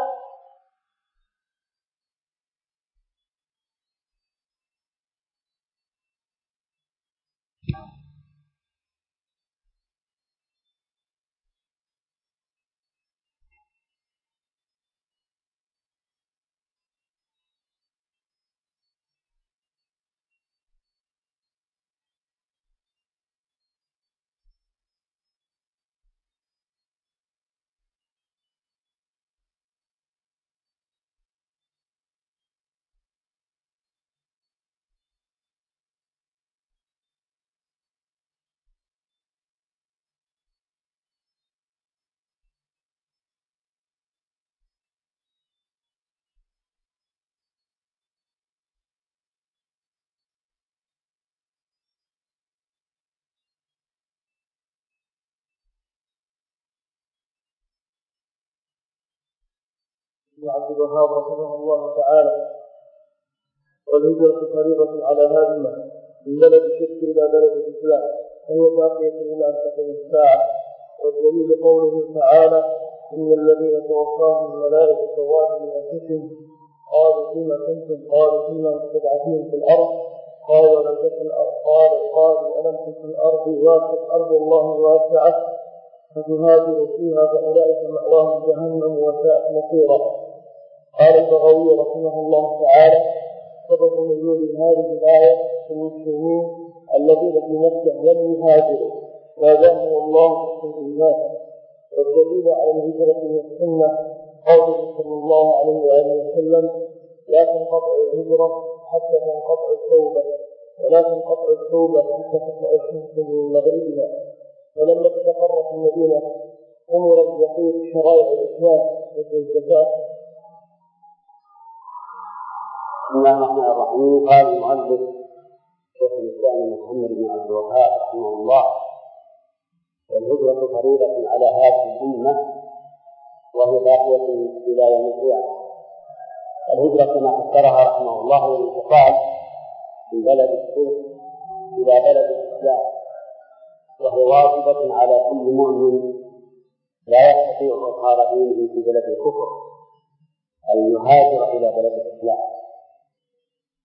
عبد الوهاب رحمه الله تعالى: والهجرة فريضة على هذه من بلد الشرك إلى بلد الإسلام، وهي باقية إلى أن تقوم الساعة. والدليل قوله تعالى: إن الذين توفاهم الملائكة ظالمي أنفسهم قالوا فيما كنتم؟ قالوا فيما مستضعفين في الأرض. قالوا ألم تكن أرض الله واسعة فتهاجروا فيها فأولئك مأواهم جهنم وساءت مصيرا. قال البغوي رحمه الله تعالى: سبب نزول هذه الآية في المسلمين الذين في مكة لم يهاجروا وأذانهم الله في الناس. والدليل على الهجرة من السنة قوله صلى الله عليه وآله وسلم: لا تنقطع الهجرة حتى تنقطع التوبة، ولا تنقطع التوبة حتى تطلع الشمس من مغربها. ولما استقر في المدينة أمر بتحقيق شرائع الإسلام مثل الزكاة. بسم الله الرحمن الرحيم. قال المؤلف شيخ الإسلام محمد بن عبد الوهاب رحمه الله: والهجرة فريضة على هذه الأمة وهي باقية إلى يوم القيامة. الهجرة كما فسرها رحمه الله هي الانتقال من بلد الشرك إلى بلد الإسلام، وهي واجبة على كل مؤمن لا يستطيع إظهار دينه في بلد الكفر أن يهاجر إلى بلد الإسلام،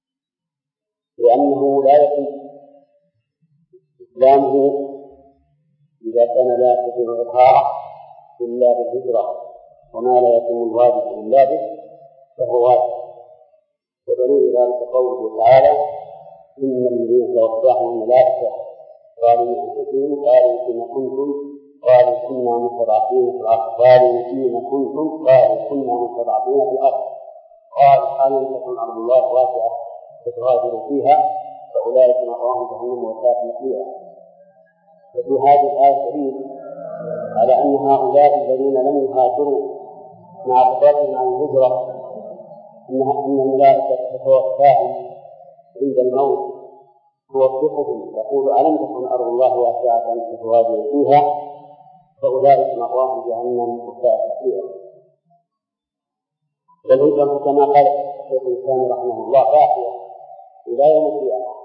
لأنه لا يتم إسلامه إذا كان لا يستطيع إظهاره إلا بالهجرة وما لا يكون الواجب إلا به فهو واجب. ودليل ذلك قوله تعالى: إن الذين توفاهم الملائكة قالوا أنفسهم قالوا فيما كنتم قالوا كنا مستضعفين في الأرض قالوا فيما كنتم قالوا كنا مستضعفين في الأرض قال ألم تكن أرض الله واسعة فتهاجروا فيها فأولئك مأواهم جهنم وساءت مصيرا. وفي هذه الآية دليل على أن هؤلاء الذين لم يهاجروا مع قدرتهم عن الهجرة أن الملائكة تتوفاهم عند الموت توبخهم تقول: ألم تكن أرض الله واسعة فتهاجروا فيها فأولئك مأواهم جهنم وساءت مصيرا. والهجرة كما قال الشيخ الإسلام رحمه الله باقية إلى يوم القيامة،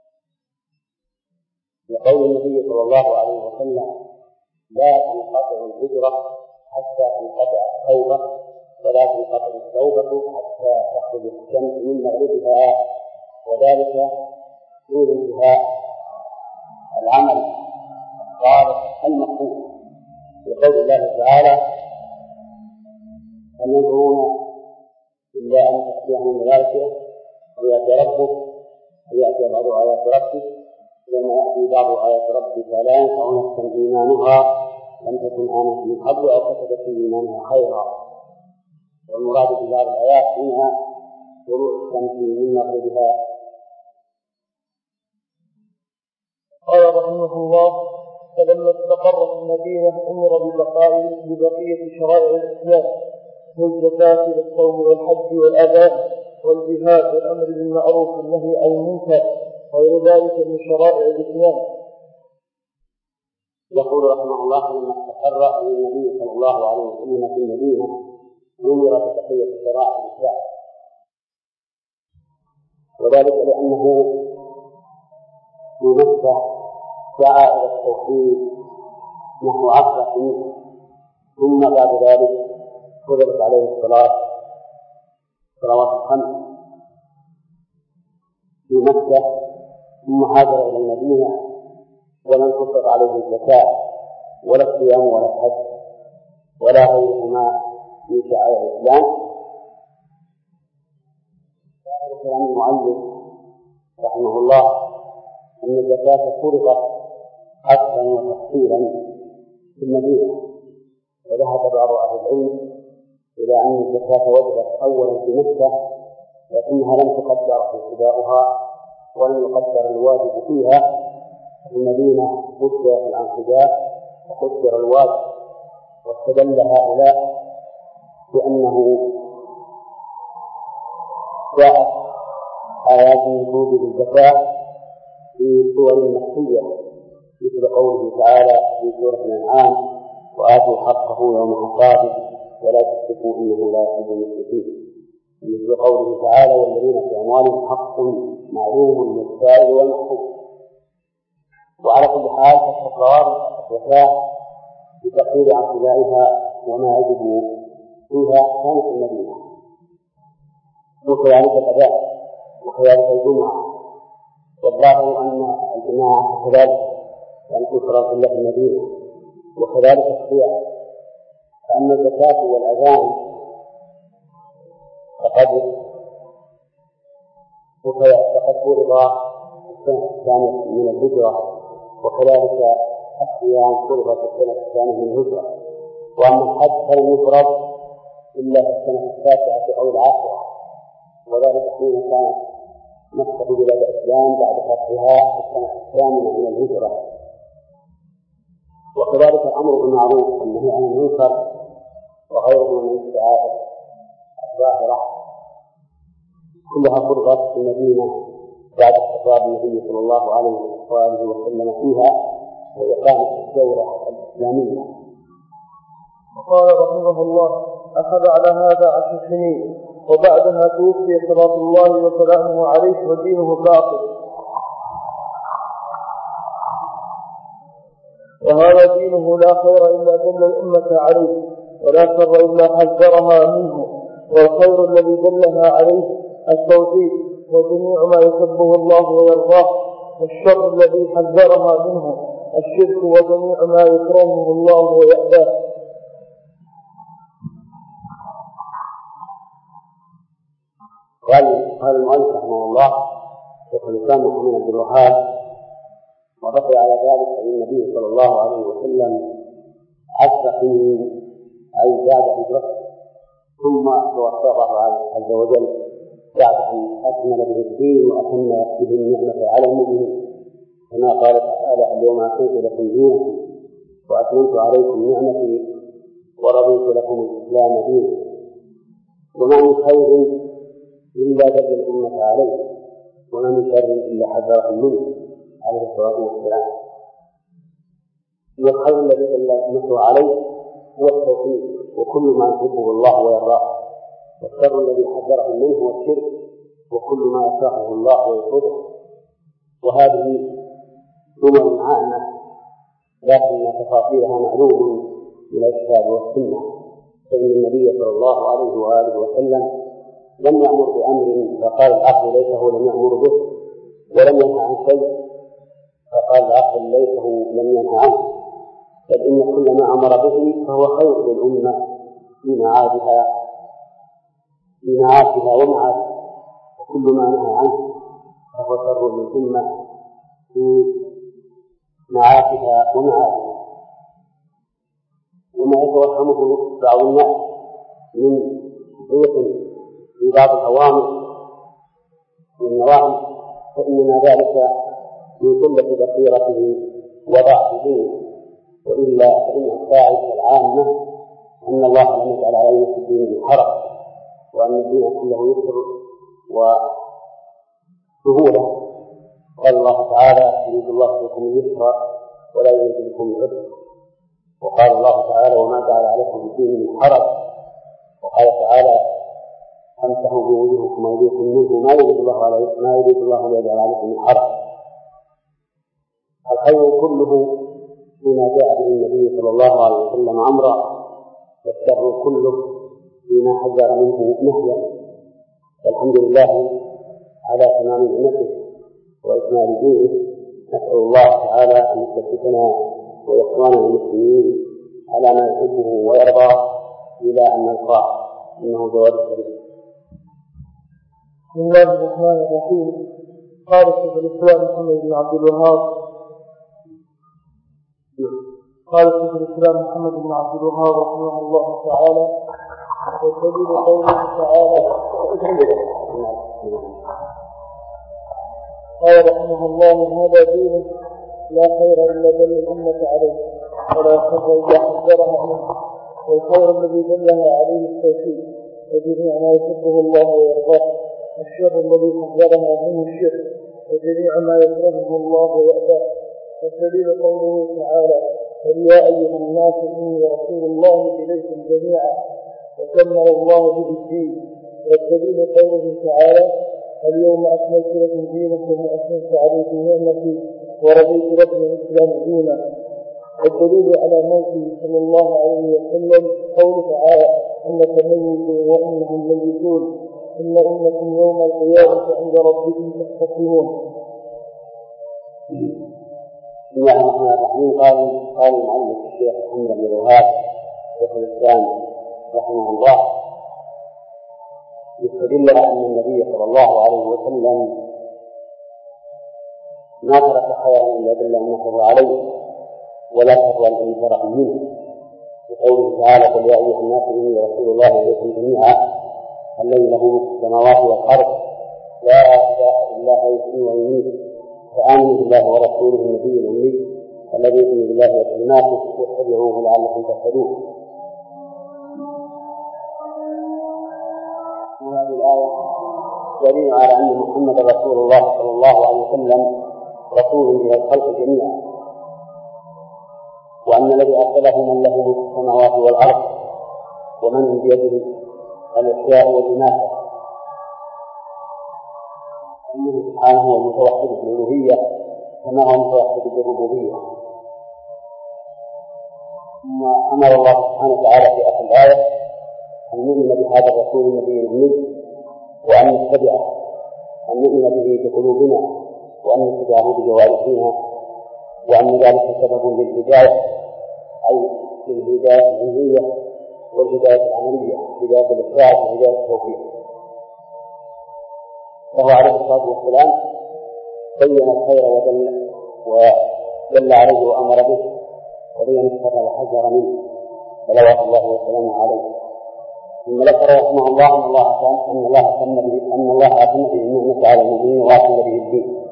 لقول النبي صلى الله عليه وسلم: لا تنقطع الهجرة حتى تنقطع التوبة ولا تنقطع التوبة حتى تخرج الشمس من مغربها، وذلك طول انتهاء العمل الصالح المقبول، لقول الله تعالى: هل ينظرون إلا أن تأتيهم الملائكة ويأتي ربك ويأتي بعض آيات ربك يوم يأتي بعض آيات ربك لا ينفع نفسا إيمانها لم تكن آمنت من قبل أو كسبت في إيمانها خيرا. والمراد بهذه الآيات منها طلوع الشمس من مغربها. قال رحمه الله: فلما استقر في المدينة أمر ببقية شرائع الإسلام والزكاة والصوم والحج والأذان والجهاد والأمر بالمعروف والنهي عن المنكر وغير ذلك من شرائع الإسلام. يقول رحمه الله: لما استقر النبي صلى الله عليه وسلم في المدينة أمر ببقية شرائع الإسلام، وذلك لأنه في مكة دعا إلى التوحيد نحو 10 سنين، ثم بعد ذلك فرضت عليه الصلوات الخمس في مكة، ثم هاجر إلى المدينة ولم تفرض عليه الزكاة ولا الصيام ولا الحج ولا غيرهما من شعائر الإسلام. كلام المؤلف رحمه الله أن الزكاة فرضت حقا وتفصيلا في المدينة، وذهب بعض أهل العلم إلى أن الزكاة وجبت أولا في مكة لكنها لم تقدر ابتداؤها ولم يقدر الواجب فيها. في المدينة قدر الانقضاء وقدر الواجب، واستدل هؤلاء بأنه جاءت آيات توجب الزكاة في سور مكية مثل قوله تعالى في سورة الأنعام: وآتوا حقه يوم حصاده ولا تسرفوا إنه لا يحب المسرفين، مثل قوله تعالى: والذين في أموالهم حق معلوم للسائل والمحروم. وعلى كل حال فالتقرار الزكاة بتقدير اعتدائها وما يجب فيها كانت المدينة، وكذلك الأداء وكذلك الجمعة، والظاهر أن الجماعة كذلك لم تفرض إلا في المدينة، وكذلك الصيام. أما الزكاة والأذان فقد فرض السنة الثانية من الهجرة، وكذلك الصيام فرض في السنة الثانية من الهجرة. وأما الحج فلم يفرض إلا في السنة التاسعة أو العاشرة، وذلك حين كانت مكة بلاد الإسلام بعد فتحها في السنة الثامنة من الهجرة. وكذلك الأمر بالمعروف والنهي عن المنكر وغيره من الشعائر الظاهرة كلها فرضت في المدينة بعد استقرار النبي صلى الله عليه وآله وسلم فيها وإقامة الدولة الإسلامية. وقال رحمه الله: أخذ على هذا 10 سنين، وبعدها توفي صلاة الله وسلامه عليه ودينه باقي، وهذا دينه لا خير إلا دل الأمة عليه، ولا شر إلا حذرها منه، والخير الذي دلها عليه التوحيد وجميع ما يحبه الله ويرضاه، والشر الذي حذرها منه الشرك وجميع ما يكرهه الله ويأباه. قال المؤلف رحمه الله شيخ الإسلام محمد بن عبد الوهاب وبقي على ذلك أن النبي صلى الله عليه وسلم عاش فيه أي بعد هجرته ثم توفاه الله عز وجل بعد أن أكمل به الدين وأتم به النعمة على المؤمنين كما قال تعالى اليوم أكملت لكم دينكم وأتممت عليكم نعمتي ورضيت لكم الإسلام دينا وما من خير إلا دل الأمة عليه وما من شر إلا حذرهم منه عليه الصلاة والسلام. والخير الذي دل الأمة عليه هو التوحيد وكل ما يحبه الله ويرضاه، والشر الذي حذرهم منه هو الشرك وكل ما يكرهه الله ويرفضه. وهذه أمم عامة لكن تفاصيلها معلوم من الكتاب والسنة، فإن النبي صلى الله عليه وآله وسلم لم يأمر بأمر فقال العقل ليته لم يأمر به، ولم ينهى عن شيء فقال العقل ليته لم ينهى عنه، بل إن كل ما أمر به فهو خير للأمة في معاشها ومعاشها، وكل ما نهى عنه فهو شر للأمة في معاشها ومعاشها. وما يتوهمه بعض الناس من شدة في بعض الأوامر والنواهي فإنما ذلك من قلة بصيرته وضعف دينه، وإلا فإن القاعدة العامة أن الله لم يجعل عليه في الدين من حرج، وأن الدين كله يسر وسهولة. قال الله تعالى يريد الله بكم اليسر ولا يريد بكم العسر، وقال الله تعالى وما جعل عليكم في الدين من حرج، وقال تعالى فامسحوا بوجوهكم وأيديكم منه ما يريد الله ليجعل عليكم من حرج. الخير كله فيما جاء به النبي صلى الله عليه وسلم أمرا، والشر كله فيما حذر منه نهيا. الحمد لله على تمام نعمته وإكمال دينه. نسأل الله تعالى أن يثبتنا وإخواننا المسلمين على ما يحبه ويرضاه إلى أن نلقاه، إنه جواد كريم. بسم الله الرحمن الرحيم. قال شيخ الإسلام محمد بن عبد الوهاب رحمه الله تعالى وسبيل قوله تعالى قال رحمه الله هذا دين لا خير إلا دل الأمة عليه ولا خير إلا حذرها منه، والخير الذي دلها عليه التوحيد وجميع ما يحبه الله ويرضاه، الشر الذي حذرها منه الشرك وجميع ما يكرهه الله ويأباه. والدليل قوله تعالى قل يا أيها الناس إني رسول الله إليكم جميعا وكمل الله به الدين. والدليل قوله تعالى اليوم أكملت لكم دينكم وأتممت عليكم نعمتي ورضيت لكم الإسلام دينا. والدليل على موته صلى الله عليه وسلم قوله تعالى إنك ميت وإنهم ميتون ثم إنكم يوم القيامة عند ربكم تختصمون. بسم الله الرحمن الرحيم. قال المؤلف الشيخ محمد بن عبد الوهاب شيخ الإسلام رحمه الله يستدل على أن النبي صلى الله عليه وسلم ما ترك خيرا إلا دل أمته عليه ولا تهوى الإنكار منه، بقوله تعالى قل يا أيها الناس إني رسول الله إليكم جميعا الذي له ملك السماوات والأرض لا إله إلا هو يحيي ويميت فآمنوا بالله ورسوله النبي الأمي الذي يؤمن بالله وكلماته واتبعوه لعلكم تهتدون. وهذه الآية دليل على أن محمد رسول الله صلى الله عليه وسلم رسول إلى الخلق جميعا، وأن الذي أرسله من له ملك السماوات والأرض ومن بيده الإحياء والإماتة، أنه سبحانه هو المتوحد بالألوهية كما هو المتوحد بالربوبية. ثم أمر الله سبحانه وتعالى في آخر الآية أن نؤمن بهذا الرسول النبي الأمي وأن نتبعه، أن نؤمن به بقلوبنا وأن نتبعه بجوارحنا وأن ذلك سبب للهداية، أي للهداية العلمية والهداية العملية، هداية الإخلاص وهداية التوفيق. فهو عليه الصلاة والسلام بين الخير ودل عليه وأمر به، وبين الشر وحذر منه صلوات الله وسلامه عليه. ثم ذكر رحمه الله أن الله أتم به النعمة على المؤمنين وأتم به الدين،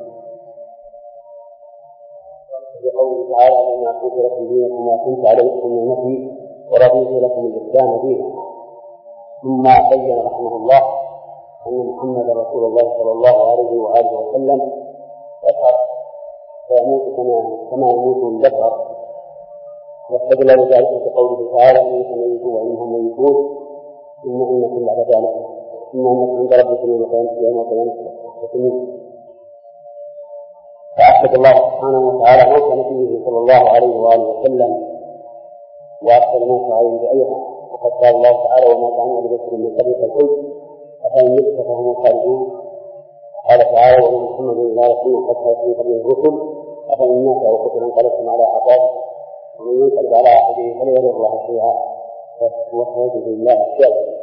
بقوله تعالى: لما كنت لكم دينكم وكنت عليكم نعمتي ورضيت لكم الإسلام دينا. ثم بين رحمه الله أن محمد رسول الله صلى الله عليه وآله وسلم بشر فيموت كما يموت البشر، واستدل بذلك بقوله تعالى: إنك ميت وإنهم ميتون ثم إنكم بعد ذلك ثم إنكم عند ربكم يوم القيامة. فأكد الله سبحانه وتعالى موت نبيه صلى الله عليه وآله وسلم، وأكد موت عليه أيضا، وقد قال الله تعالى: وما كان لبشر من قبلك الخلد أفإن مت فهم خالدون. قال تعالى: ومن محمد لا يكون قد خلت من قبله الرسل أفإن مات أو قتل انقلبتم على أعقابكم ومن ينقلب على عقبه فلا يضر الله شيئا وسيجزي الله الشاكرين.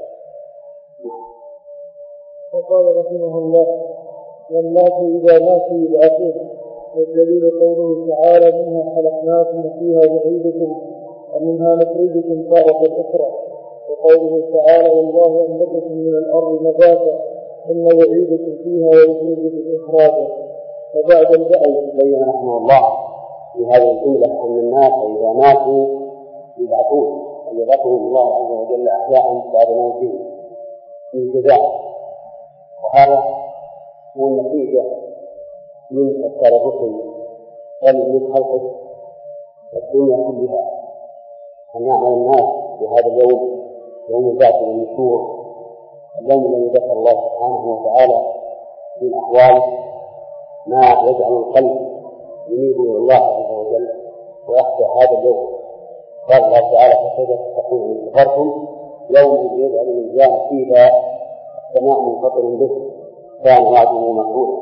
وقال رحمه الله: والناس إذا ماتوا يبعثون، والدليل قوله تعالى: منها خلقناكم وفيها نعيدكم ومنها نخرجكم تارة أخرى. وقوله تعالى: والله أنبتكم من الأرض نباتا ثم يعيدكم فيها ويخرجكم إخراجا. وبعد البعث بين رحمه الله في هذه الجملة أن الناس إذا ماتوا يبعثون، ويبعثهم الله عز وجل أحياء بعد موتهم من جزاء. وهذا هو النتيجة من أكثر الرسل بل من خلقه الدنيا كلها، أن يعمل الناس بهذا اليوم، يوم البعث والنشور، اليوم الذي ذكر الله سبحانه وتعالى من أحواله ما يجعل القلب يميل إلى الله عز وجل ويخشى هذا اليوم. قال الله تعالى: فكيف تتقون إن كفرتم يوم يجعل الولدان فيها السماء منفطر به كان وعده مفعولا.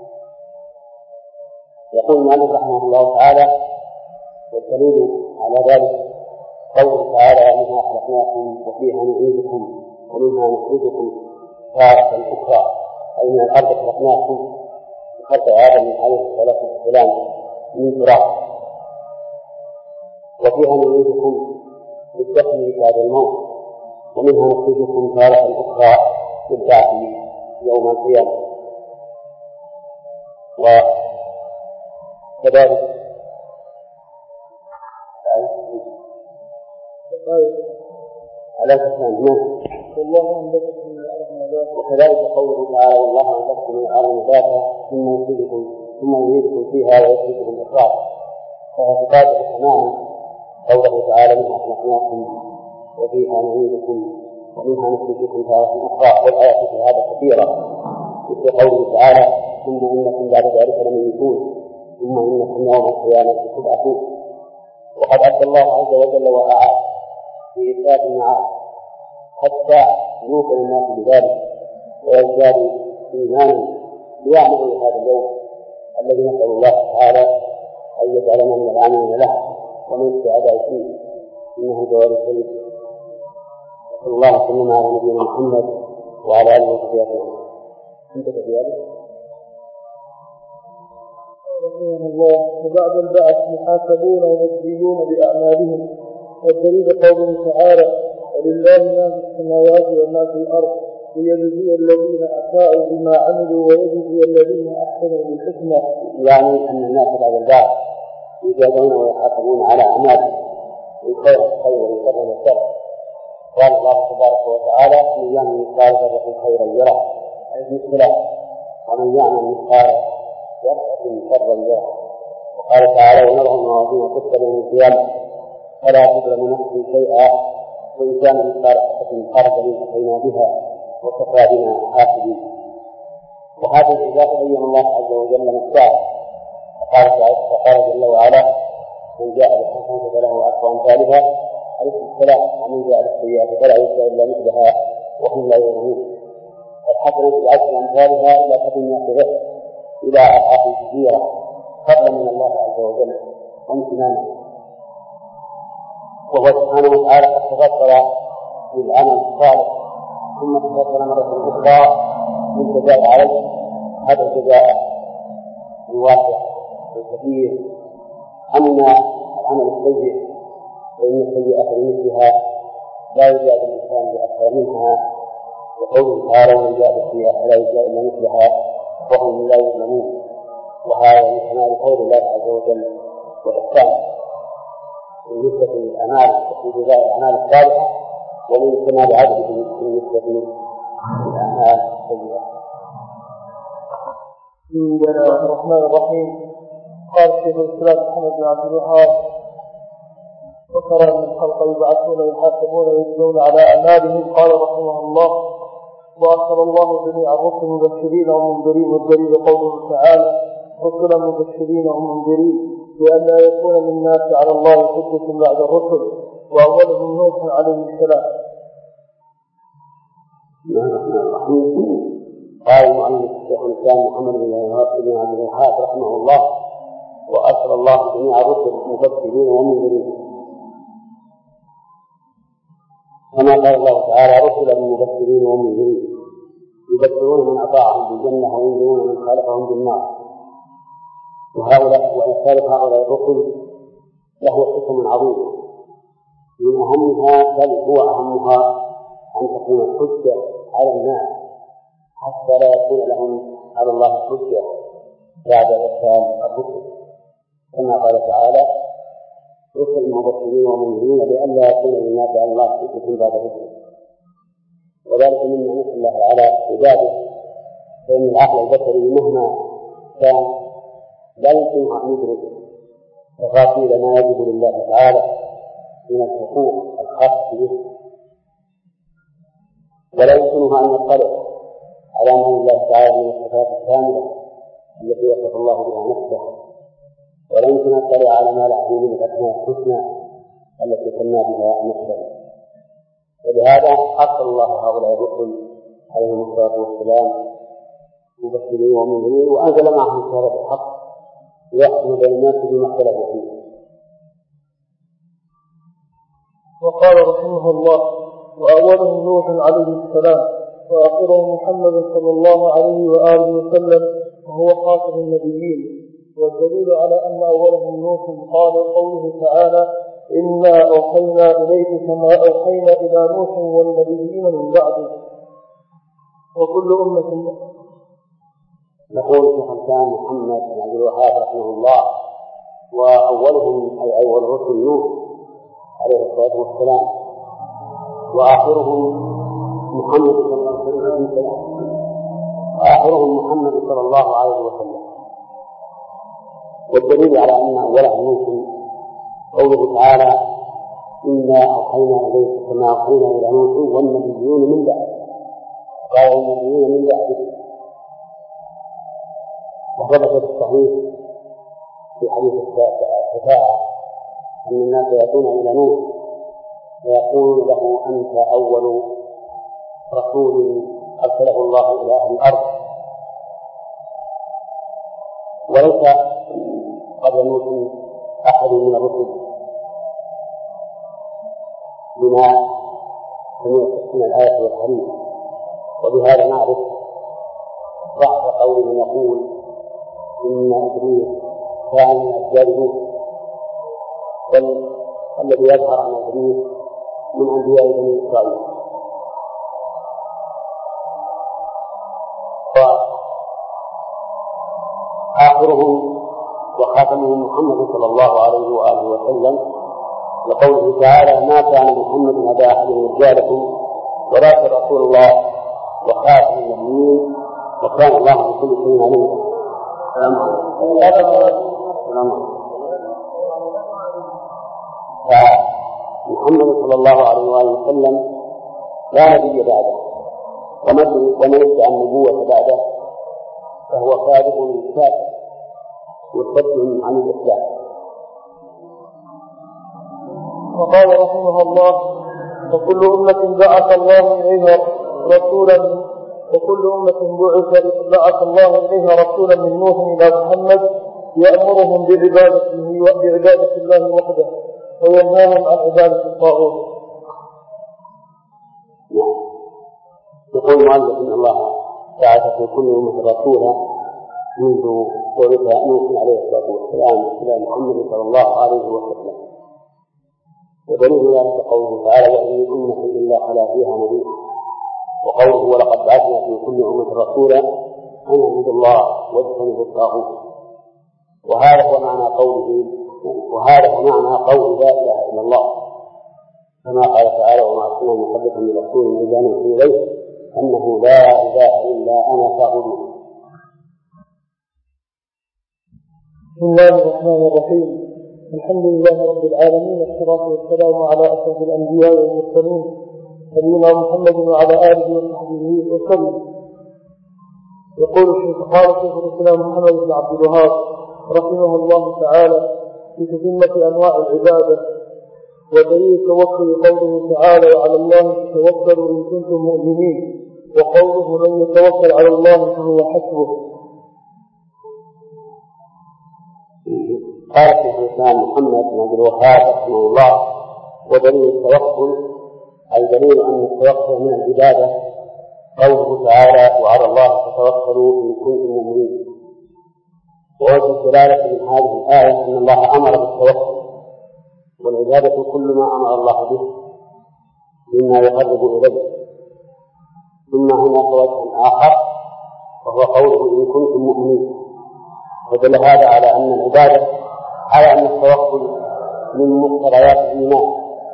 يقول المؤلف رحمه الله تعالى: والدليل على ذلك قوله تعالى: منها خلقناكم وفيها نعيدكم ومنها نخرجكم تارة أخرى، أي من الأرض خلقناكم بخلق آدم عليه الصلاة والسلام من تراب، وفيها نعيدكم بالدفن بعد الموت، ومنها نخرجكم تارة أخرى بالبعث يوم القيامة. وكذلك على كتاب والله أنبتكم من الأرض نباتا. وكذلك قوله تعالى: والله أنبتكم من الأرض نباتا ثم يعيدكم فيها ويخرجكم إخراجا. فهو تطابق تماما قوله تعالى: منها خلقناكم وفيها نعيدكم ومنها نخرجكم تارة أخرى. والآيات في هذا كثيرة، مثل قوله تعالى: ثم إنكم بعد ذلك لميتون ثم إنكم يوم القيامة تبعثون. وقد أتى الله عز وجل وأعاد في إثبات المعاد حتى يوصل الناس بذلك ويزدادوا إيمانا ليعملوا هذا اليوم الذي نسأل الله تعالى أن يجعلنا من العاملين له ومن السعداء فيه، إنه جواد الكريم. صلى الله وسلم على نبينا محمد وعلى آله وصحبه أجمعين. أنت كذلك رحمه الله. وبعد البعث محاسبون ومجزيون بأعمالهم. والدليل قوله تعالى: ولله ما في السماوات وما في الأرض ليجزي الذين أساءوا بما عملوا ويجزي الذين أحسنوا بالحسنى. يعني أن الناس بعد البعث يجازون ويحاسبون على أعمالهم، إن خير الخير وإن شر الشر. قال الله تبارك وتعالى: من يعمل مثقال ذرة خيرا يره، أي مثله، ومن يعمل مثقال ذرة شرا يره. وقال تعالى: ونضع الموازين القسط يوم القيامة فلا تظلم نفس شيئا وإن كان مثقال حبة خردل أتينا بها وكفى بنا حاسبين. وهذا الإجابة بين الله عز وجل مختار. فقال جل وعلا: من جاء بالحسنة فله عشر أمثالها عليه السلام، ومن جاء بالسيئة فلا يجزى إلا مثلها وهم لا يظلمون. الحسنة بعشر أمثالها إلى 700 ضعف إلى أضعاف كثيرة فضلا من الله عز وجل. وامتنانه، وهو سبحانه وتعالى قد تفضل بالعمل الصالح ثم تفضل مرة أخرى بالجزاء عليه. هذا الجزاء الواسع والكثير. أما العمل السيء فإن السيئة بمثلها لا يجاد الإنسان بأكثر منها، وقوله تعالى ومن جاء بالسيئة فلا يجزى إلا مثلها وهم لا يظلمون. وهذا من كمال قول الله عز وجل وإحسانه بالنسبة للأعمال في جزاء الأعمال الصالحة، ومن كمال عدله بالنسبة للأعمال السيئة. بسم الله الرحمن الرحيم. قال شيخ الإسلام محمد بن عبد الوهاب: وترى من الخلق يبعثون يحاسبون ويجزون على أعمالهم. قال رحمه الله: وأرسل الله جميع الرسل مبشرين ومنذرين، والدليل قوله تعالى: رسلا مبشرين ومنذرين، لئلا يكون للناس على الله حجة بعد الرسل، وأولهم نوح عليه السلام. بسم الله الرحمن الرحيم. قال المؤلف شيخ الإسلام محمد بن عبد الوهاب رحمه الله: وأرسل الله جميع الرسل مبشرين ومنذرين، كما قال الله تعالى: رسلا مبشرين ومنذرين، يبشرون من أطاعهم بالجنة وينذرون من خالفهم بالنار. ويختلف هؤلاء الرسل له حكم عظيم، من أهمها بل هو أهمها أن تكون الحجة على الناس حتى لا يكون لهم على الله حجة بعد إرسال الرسل، كما قال تعالى: رسل مبشرين ومنذرين لئلا يكون للناس على الله حجة بعد الرسل. وذلك من نعمة الله على عباده، فإن العقل البشري مهما كان لا يمكنه أن يدرك تفاصيل ما يجب لله تعالى من الحقوق الخاصة به، ولا يمكنه أن يطلع على ما لله تعالى من الصفات الكاملة التي وصف الله بها نفسه، ولا يمكن أن يطلع على ما له من الأسماء الحسنى التي سمى بها نفسه. ولهذا أرسل الله هؤلاء الرسل عليهم الصلاة والسلام مبشرين ومنذرين، وأنزل معهم الشهادة بالحق ليحكم بين الناس بما اختلفوا فيه. وقال رحمه الله: وأولهم نوح عليه السلام، وآخرهم محمد صلى الله عليه وآله وسلم، وهو خاتم النبيين. والدليل على أن أولهم نوح قال قوله تعالى: إنا أوحينا إليك كما أوحينا إلى نوح والنبيين من بعده. وكل أمة. يقول شيخ الإسلام محمد بن عبد الوهاب رحمه الله: وأولهم أي أول رسل نوح عليه الصلاة والسلام، وآخرهم محمد صلى الله عليه وسلم. والدليل على أن أولهم نوح قوله تعالى: إنا أوحينا إليك كما أوحينا إلى نوح والنبيين من بعده. قال النبيين من بعده، وثبت في الصحيح في حديث الشفاعة أن الناس يأتون إلى نوح ويقول له: أنت أول رسول أرسله الله إلى أهل الأرض، وليس قبل نوح أحد من الرسل بما من الآية والحديث. وبهذا نعرف ضعف قول من يقول إن إبليس كان من أجيال نوح، بل الذي يظهر أن إبليس من أنبياء بني إسرائيل. وآخرهم وخاتمهم محمد صلى الله عليه وآله وسلم، لقوله تعالى: ما كان محمد أبا أحد من رجالكم ولكن رسول الله وخاتم النبيين وكان الله بكل شيء عليم. فمحمد صلى الله عليه وآله وسلم لا نبي بعده، ومن يدعي النبوة بعده فهو كاذب كافر مرتد عن الإسلام. وقال رحمه الله: وكل أمة بعث الله إليها رسولا بعث الله إليها رسولا من نوح إلى محمد، يأمرهم بعبادته وبعبادة الله وحده وينهاهم عن عبادة الطاغوت. يقول المؤلف إن الله بعث في كل أمة رسولا منذ بعث نوح عليه الصلاة والسلام إلى محمد صلى الله عليه وسلم، ودليل ذلك قوله تعالى: وإن من أمة إلا خلا فيها نذير، وقوله: ولقد بعثنا في كل أمة رسولا أن اعبدوا الله واجتنبوا الطاغوت. وهذا هو معنى قول لا إله إلا الله، كما قال تعالى: وما أرسلنا من قبلك من رسول إلا نوحي إليه أنه لا إله إلا أنا فاعبدون. بسم الله الرحمن الرحيم. الحمد لله رب العالمين، والصلاة والسلام على أشرف الأنبياء والمرسلين نبينا محمد وعلى آله وصحبه وسلم. يقول الشيخ قال شيخ الإسلام محمد بن عبد الوهاب رحمه الله تعالى في تتمة أنواع العبادة: ودليل التوكل قوله تعالى: وعلى الله تتوكلوا إن كنتم مؤمنين، وقوله: من يتوكل على الله فهو حسبه. قال شيخ الإسلام محمد بن عبد الوهاب رحمه الله: ودليل التوكل أي دليل أن التوكل من العبادة قوله تعالى: وعلى الله تتوكلوا إن كنتم مؤمنين. ووجه الدلالة من هذه الآية أن الله أمر بالتوكل، والعبادة كل ما أمر الله به مما يقرب إليه. ثم هناك وجه آخر وهو قوله: إن كنتم مؤمنين، ودل هذا على أن العبادة على أن التوكل من مقتضيات الإيمان،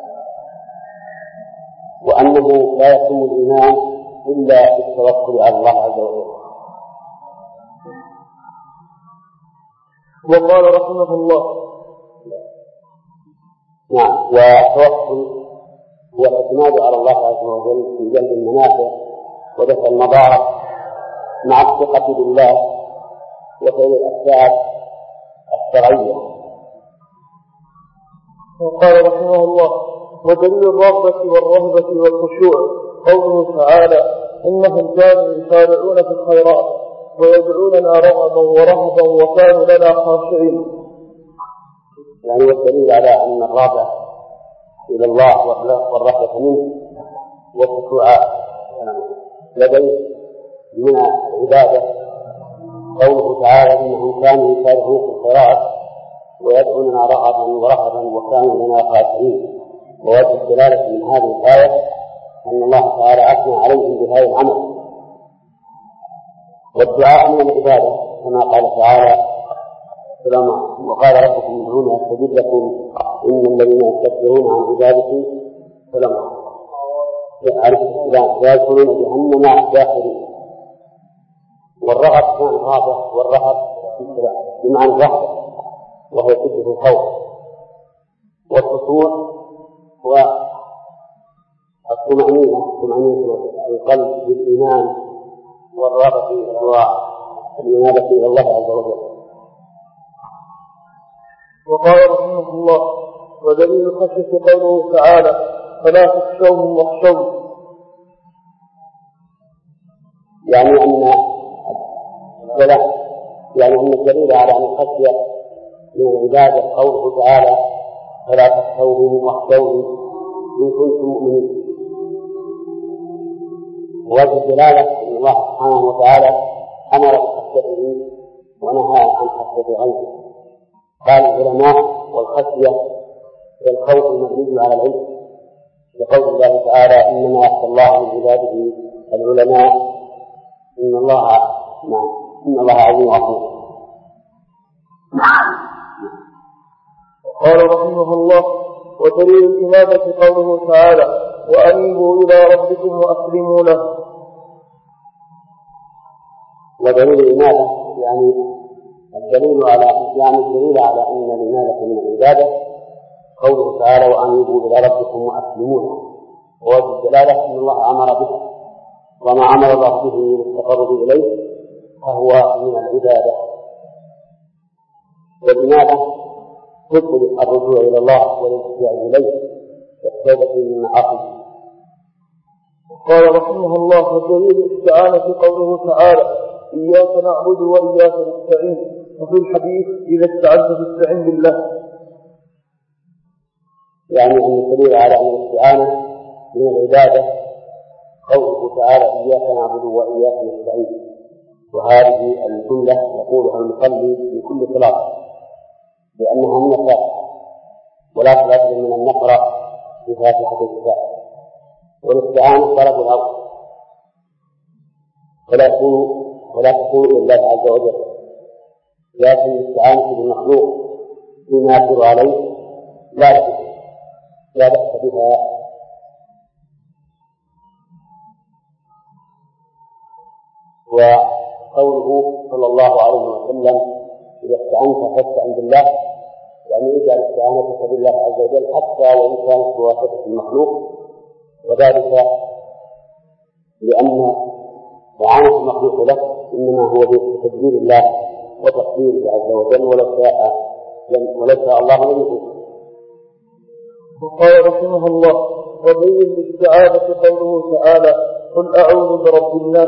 وأنه لا يتم الإيمان إلا بالتوكل على الله عز وجل. وقال رحمه الله: نعم، والتوكل هو الاعتماد على الله عز وجل في جلب المنافع ودفع المضار مع الثقة بالله وفعل الأسباب الشرعية. وقال رحمه الله: ودليل الرغبة والرهبة والخشوع قوله تعالى: إنهم كانوا يسارعون في الخيرات ويدعوننا رغبا ورهبا وكانوا لنا خاشعين. يعني والدليل على أن الرغبة إلى الله والرهبة منه والخشوع لديه من العبادة قوله تعالى: إنهم كانوا يسارعون في الخيرات ويدعوننا رغبا ورهبا وكانوا لنا خاشعين. ووجه الدلالة من هذه الآية أن الله تعالى أثنى عليهم بهذا العمل. والدعاء من العبادة كما قال تعالى: وقال ربكم ادعوني أستجب لكم إن الذين يستكبرون عن عبادتي يدخلون جهنم داخلين. والرغب بمعنى الرغبة، والرهب بمعنى الرهبة وهو شدة الخوف. والخشوع هو الطمأنينة القلب بالإيمان والرغبة والإنابة إلى الله عز وجل. وقال رحمه الله: ودليل الخشية قوله تعالى: فلا تخشوهم واخشوني. يعني أن الدليل على أن الخشية من العبادة قوله تعالى: فلا تخشوهم واخشوني إن كنتم مؤمنين. ووجه الدلالة أن الله سبحانه وتعالى أمر بخشيته ونهى عن خشية غيره. قال العلماء: والخشية هي الخوف المبني على العلم، لقول الله تعالى: إنما يخشى الله من عباده العلماء إن الله عظيم غفور. قال رحمه الله: ودليل الإنابة قوله تعالى: وأنيبوا إلى ربكم وأسلموا له. ودليل الإنابة يعني الدليل على أن الإنابة من العبادة قوله تعالى: وأنيبوا إلى ربكم وأسلموا له. ووجه الدلالة أن الله أمر به، وما أمر الله به للتقرب إليه فهو من العبادة. والإنابة تدخل الرجوع إلى الله والالتجاء إليه والتوبة من المعاصي. قال رحمه الله: ودليل الاستعانة قوله تعالى: إياك نعبد وإياك نستعين، وفي الحديث إذا استعنت فاستعن بالله. يعني أن الدليل على أن الاستعانة من العبادة قوله تعالى إياك نعبد وإياك نستعين، وهذه الجملة يقولها المصلي في كل صلاة لأنها من الفاتحة، ولا صلاة من أن نقرأ بفاتحة الكتاب. والاستعانة طلب الأرض ولا تكون إلا الله عز وجل، لكن الاستعانة بالمخلوق فيما يقدر عليه لا بأس بها. وقوله صلى الله عليه وسلم إذا استعنت فاستعن بالله، يعني اجعل استعانتك بالله عز وجل حتى وإن كانت بواسطة المخلوق، وذلك لأن إعانة المخلوق له إنما هو بتدبير الله وتقديره عز وجل، ولو شاء الله لم يكن. وقال رحمه الله: وبين الاستعاذة قوله تعالى: قل أعوذ برب الناس.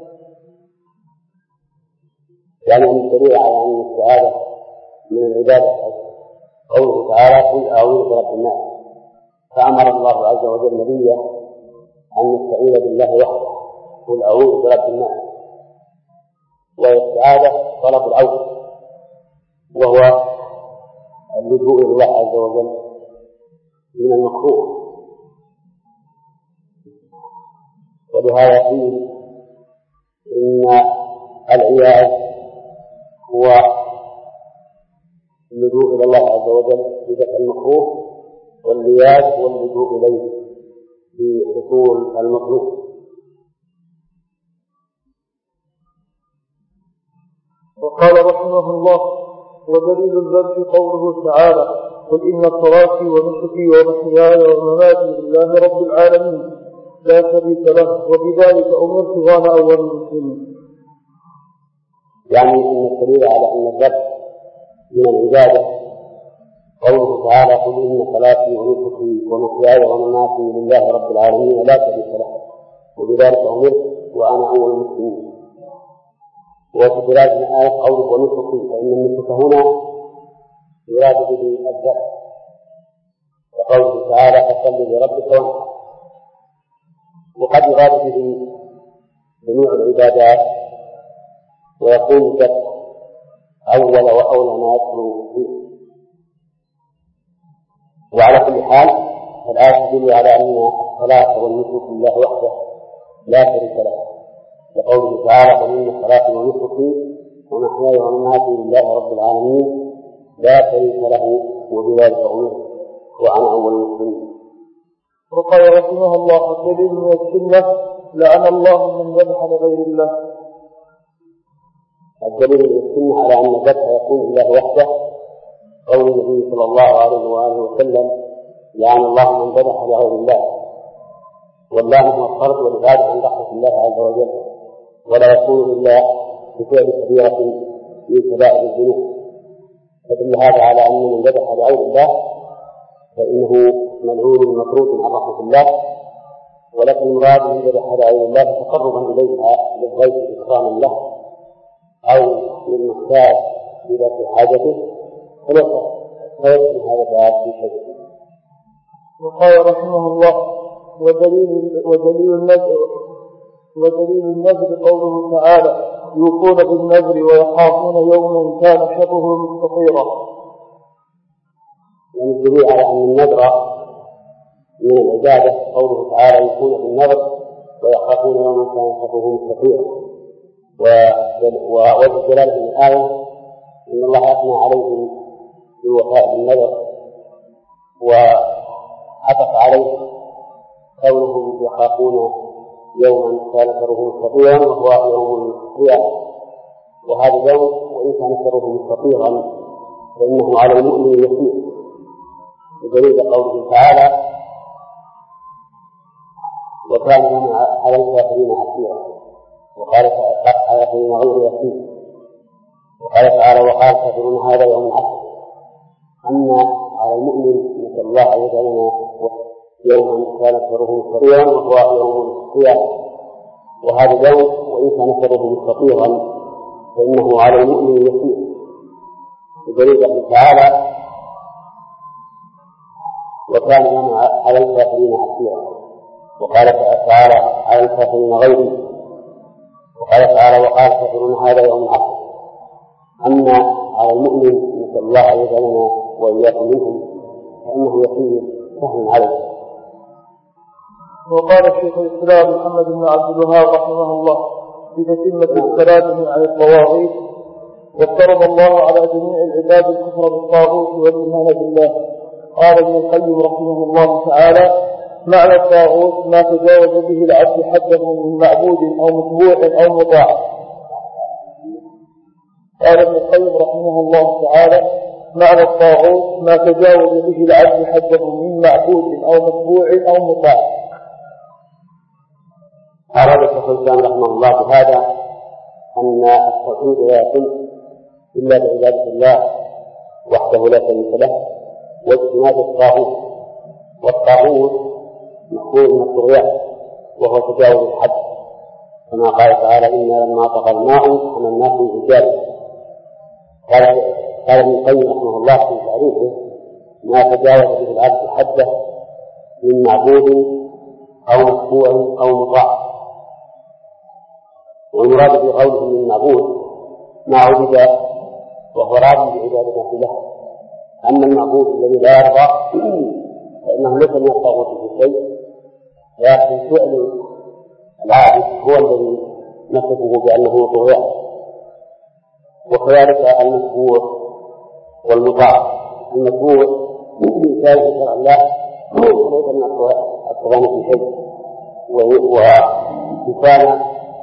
يعني أن الدليل على أن الاستعاذة من العبادة قوله تعالى: قل أعوذ برب الناس، فأمر الله عز وجل نبيه أن يستعيذ بالله وحده: قل أعوذ برب الناس. والاستعاذة طلب العون، وهو اللجوء إلى الله عز وجل من المخلوق. وبهذا قيل إن العياذ هو اللجوء إلى الله عز وجل بدفع المخلوق، والعياذ هو اللجوء إليه بحصول المخلوق. وقال رحمه الله: ودليل الذبح قوله تعالى: قل إن صلاتي ونسكي ومحياي ومماتي لله رب العالمين لا شريك له وبذلك أمرت وأنا أول المسلمين. يعني أن الدليل على أن الذبح من العبادة قوله تعالى: قل إن صلاتي ونسكي ومحياي ومماتي لله رب العالمين لا شريك له وبذلك أمرت وأنا أول المسلمين. وفي بلاد الآية قوله ونسكي، فإن النسك هنا يراد به الذبح، وقوله تعالى: فصل لربك وانحر. وقد يراد به جميع العبادات، ويكون الذبح أول وأولى ما يدخل فيه. وعلى كل حال الآية تدل على أن الصلاة والنسك لله وحده لا شريك له، وقوله تعالى: قل إن صلاتي ونسكي ومحياي ومماتي لله رب العالمين لا شريك له وبذلك أمرت وأنا أول المسلمين. وقال رحمه الله: الدليل من السنة: لعن الله من ذبح لغير الله. الدليل من السنة على أن الذبح يكون لله وحده قول النبي صلى الله عليه وآله وسلم: لعن الله من ذبح لغير الله. والله هو الفرد والعباد عن رحمة الله عز وجل، ولا يكون إلا بفعل كبيرة من كبائر الذنوب. فدل هذا على أن من ذبح لغير الله فإنه ملعون مطرود عن رحمة الله، ولكن المراد من ذبح لغير الله تقربا إليها للضيف إكراما له أو للمحتاج إلى حاجته، فيكون هذا الباب في شيء. وقال رحمه الله: ودليل النذر قوله تعالى: يوفون بالنذر ويخافون يوما كان شره مستطيرا. يعني الدليل على أن النذر من العبادة قوله تعالى: يوفون بالنذر ويخافون يوما كان شره مستطيرا. ووجه دلالة الآية إن الله أثنى عليهم بالوفاء بالنذر، وعطف عليه قولهم يخافون يوما كان شره مستطيرا وهو يوم القيامة. وهذا اليوم وإن كان شره مستطيرا فإنه على المؤمن يسير، بدليل قوله تعالى: وكان يوم على الكافرين عسيرا. وقال تعالى: حين غير يسير. وقال تعالى: وقال الكافرون هذا يوم عسير. أما على المؤمن نسأل الله أن يجعلنا يوما كان شره مستطيرا وهو يوم القيامة. وهذا اليوم وإن كان شره مستطيرا فإنه على المؤمن يسير، بدليل قوله تعالى وكان يوم على الكافرين عسيرا، وقال تعالى على الكافرين غيري، وقال تعالى وقال الكافرون هذا يوم عسير. أما على المؤمن نسأل الله أن يجعلنا وإياكم منهم فإنه يسير سهل عليه. وقال الشيخ الإسلام محمد بن عبد الوهاب رحمه الله في تتمة الكلام عن الطواغيت: وافترض الله على جميع العباد الكفر بالطاغوت والإيمان بالله. قال ابن القيم رحمه الله تعالى: معنى الطاغوت ما تجاوز به العبد حده من معبود أو متبوع أو مطاع. قال ابن القيم رحمه الله تعالى: معنى الطاغوت ما تجاوز به العبد حده من معبود أو متبوع أو مطاع. أراد الشيخ الإسلام رحمه الله بهذا أن التوحيد لا يتم إلا بعبادة الله وحده لا شريك له واجتناب الطاغوت، والطاغوت مأخوذ من الطغيان وهو تجاوز الحد، كما قال تعالى: إنا لما طغى الماء حملناكم في الجارية. قال ابن القيم رحمه الله في تعريفه: ما تجاوز به العبد حده من معبود أو متبوع أو مطاع. والمراد بقوله من معبود ما عبد وهو راض بعبادة له، أما المعبود الذي لا يرضى فإنه ليس من الطاغوت في شيء، لكن فعل العابد هو الذي نصفه بأنه طغيان. وكذلك المتبوع والمطاع. المتبوع كان في شرع الله ليس من الطغيان في شيء، وكان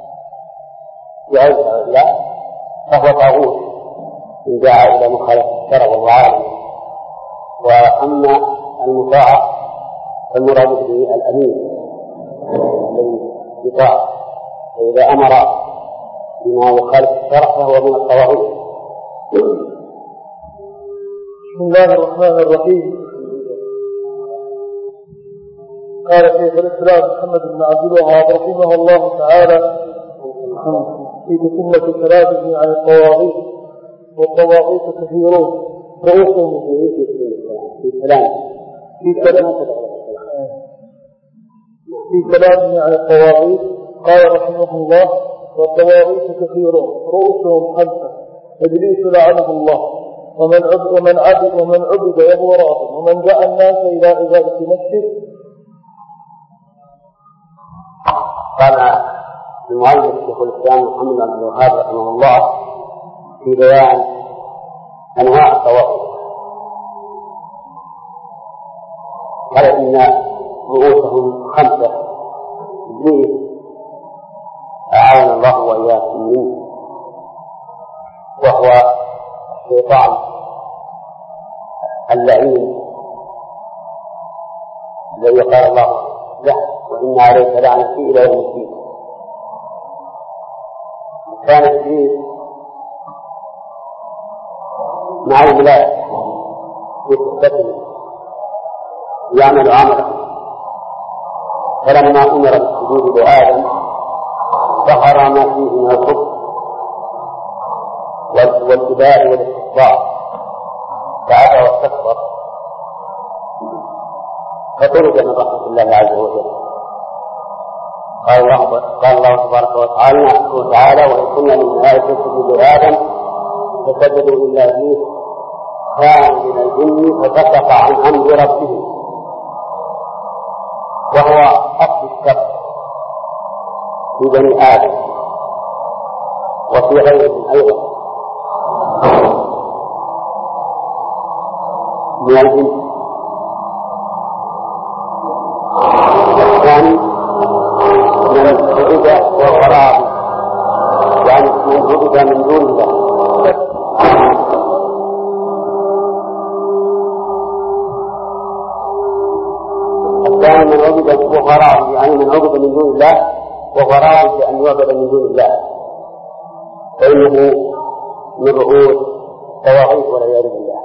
يعز على الله فهو طاغوت إن جاء إلى مخالفة الشرع وهو عالم. وأما المطاع فالمراد به الأمين الذي يطاع، فإذا أمر بما يخالف الشرع فهو من الطواغيت. بسم الله الرحمن الرحيم. قال شيخ الإسلام محمد بن عبد الوهاب رحمه الله تعالى في تتمة كلامه عن الطواغيت: والطواغيت كثيرون رؤوسهم في كلامه عن الطواغيت. قال رحمه الله: والطواغيت كثيرون رؤوسهم 5: إبليس لعنه الله، ومن عبد وهو راض، ومن دعا الناس إلى عبادة نفسه. قال المؤلف شيخ الإسلام محمد بن عبد الوهاب رحمه الله في بيان أنواع الطواغيت قال إن رؤوسهم 5: إبليس أعاذنا الله وإياكم منه، وهو الشيطان اللعين الذي قال الله له: وإن عليك لعنتي إلى يوم الدين. كان إبليس مع الملائكة في صحبته يعمل عملا، فلما أمر بالسجود لآدم ظهر ما فيه من الكفر والكبار والاستكبار، فأبى واستكبر فطرد من رحمة الله عز وجل. قال الله تبارك وتعالى: وإن كنا للملائكة اسجدوا لآدم فسجدوا إلا إبليس كان من الجن ففسق عن أمر ربه، وهو أصل الشر في بني آدم وفي غيرهم أيضا من الجن. الثاني من عبد وغراب، يعني من عبد من دون الله. الثاني من عبد وغراب، يعني من عبد من دون الله، وغراب بأن يعبد من دون الله، فإنه من رؤوس طواغيت والعياذ بالله.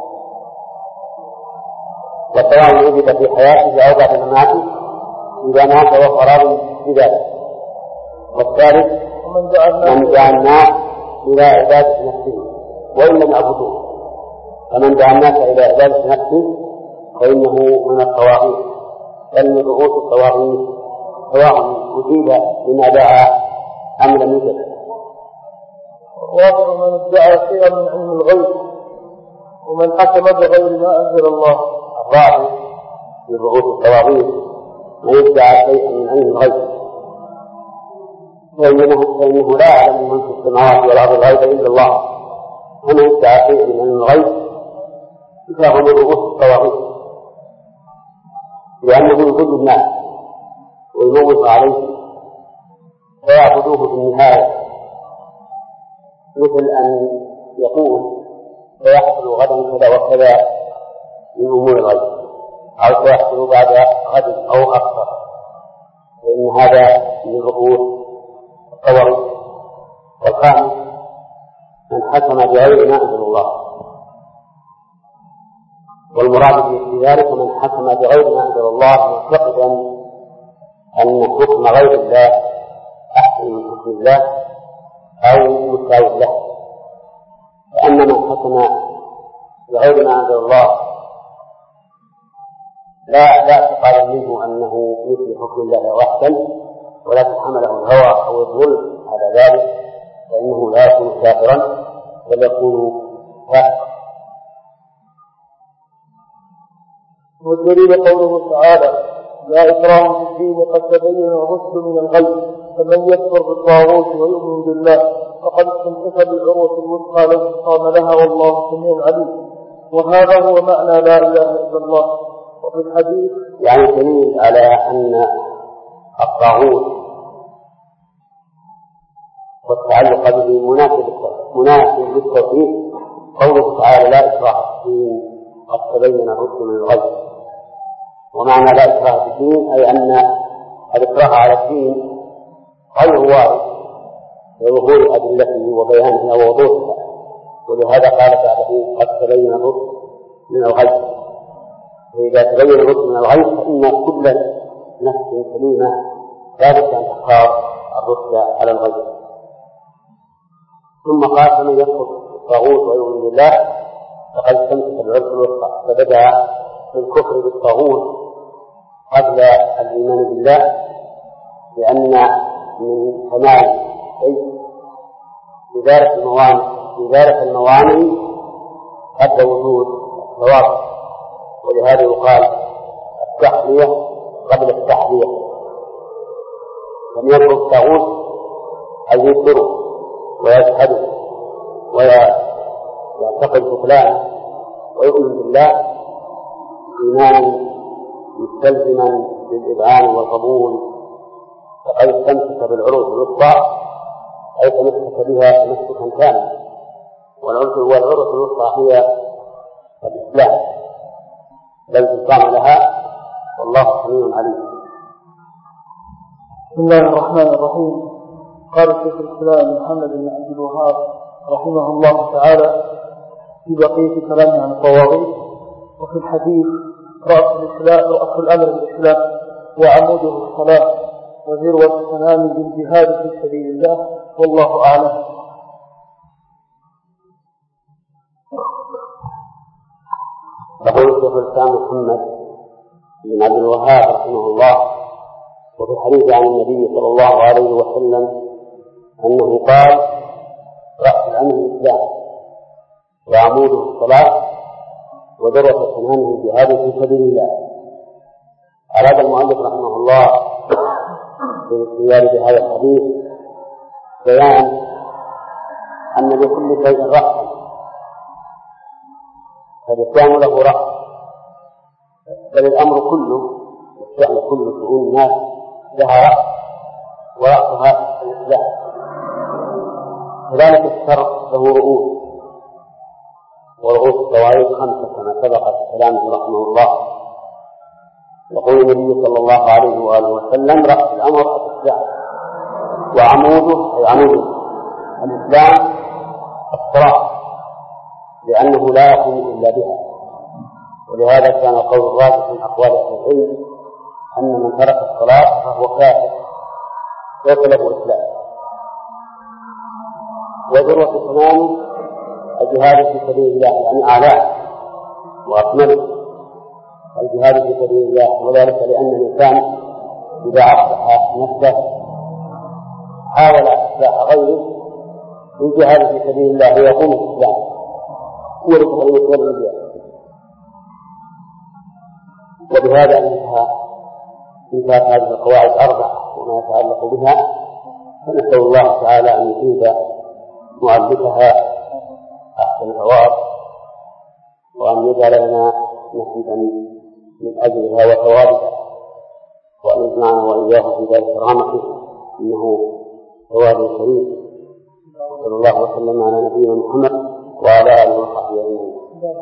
والطواغيت عبد في حياته أو بعد مماته إذا مات وغراب بذلك. والثالث من دعا الناس إلى عبادة نفسه وإن لم يعبدوه، فمن دعا الناس إلى عبادة نفسه فإنه من الطواغيت، بل من رؤوس الطواغيت، سواء أجيب بما دعا أم لم يجب. الرابع من ادعى شيئا من علم الغيب ومن حكم بغير ما أنزل الله. الرابع من رؤوس الطواغيت من ادعى شيئا من علم الغيب، فإنه لا يعلم من في السماوات والأرض الغيب إلا الله، ومن ادعى شيئا من علم الغيب فهو من رؤوس الطواغيت، لأنه يضل الناس ويموت عليه فيعبدوه في النهاية، مثل أن يقول سيحصل غدا كذا وكذا من أمور الغيب، أو سيحصل بعد غد أو أكثر، لأن هذا من رؤوس الطواغيت. والخامس من حكم بغير ما أنزل الله، والمراد في ذلك من حكم بغير ما أنزل الله معتقدا أن حكم غير الله أحسن من حكم الله أو مساوي له، فأن من حكم بغير ما أنزل الله لا تقال منه أنه مثل حكم الله وحدا، ولكن حمله الهوى أو الظلم على ذلك، فإنه لا يكون كافرا بل يكون فاسقا. والدليل قوله تعالى: لا إكراه في الدين قد تبين الرشد من الغي، فمن يكفر بالطاغوت ويؤمن بالله فقد استمسك بالعروة الوثقى لا انفصام لها، والله سميع عليم. وهذا هو معنى لا إله إلا الله. وفي الحديث يعني دليل على أن الطاغوت والتعلق به مناسب للتوحيد قوله تعالى: لا إكراه في الدين قد تبين الرشد من الغي. ومعنى لا إكراه في الدين أي أن الإكراه على الدين غير وارد لظهور أدلته وبيانها ووضوحها، ولهذا قال بعده: قد تبين الرشد من الغي. فإذا تبين الرشد من الغي فإن كل نفس سليمة لا بد أن تختار الرشد على الغي. ثم قال: فمن يكفر بالطاغوت ويؤمن بالله فقد استمسك بالعروة الوثقى، فبدأ بالكفر بالطاغوت قبل الإيمان بالله، لأن من كمال إزالة الموانع قبل وجود الثواب، ولهذا يقال التحلية قبل التحلية. لم يكن الطاغوت أن ينكره ويجحده ويعتقد بطلانه ويؤمن بالله إيمانا مستلزما للإذعان والقبول، فقد استمسك بالعروة الوثقى أي تمسك بها تمسكا كاملا، والعروة الوثقى هي الإسلام لا انفصام لها، والله سميع عليم. بسم الله الرحمن الرحيم. قال شيخ الإسلام محمد بن عبد الوهاب رحمه الله تعالى في بقية كلامه عن الطواغيت: وفي الحديث: رأس الأمر الإسلام وعموده الصلاة وذروة سنامه الجهاد في سبيل الله، والله أعلم. يقول شيخ الإسلام محمد بن عبد الوهاب رحمه الله: وفي الحديث عن النبي صلى الله عليه وسلم أنه قال: رأس الأمر الإسلام وعموده الصلاة وذروة سنامه الجهاد في سبيل الله. أراد المؤلف رحمه الله في الاختيار بهذا الحديث بيان أن لكل شيء رأسا، فالإسلام له رأس، بل الأمر كله والشأن كله شؤون الناس لها رأس، ورأسها الإسلام. كذلك الشر له رؤوس، ورؤوس الطوائف 5 كما سبق في كلامه رحمه الله. يقول النبي صلى الله عليه وآله وسلم: رأس الأمر الإسلام، وعموده أي عمود الإسلام الصلاة، لأنه لا يقوم إلا بها. ولهذا كان القول الراجح من أقوال أهل العلم أن من ترك الصلاة فهو كافر ليس له إسلام. وذروة سنامه الجهاد في سبيل الله، يعني أعلاه، وأكمله الجهاد في سبيل الله، وذلك لأن الإنسان إذا أصلح نفسه حاول إصلاح غيره. الجهاد في سبيل الله يقوم الإسلام هو لتغيير الجهاد. وبهذا انتهت هذه القواعد الأربع وما يتعلق بها، فنسأل الله تعالى أن يزيد مؤلفها أحسن الثواب، وأن يجعل لنا نصيبا من أجلها وثوابها، وأن يجمعنا وإياه في ذلك رحمته، إنه ثواب كريم. وصلى الله وسلم على نبينا محمد وعلى آله وصحبه أجمعين.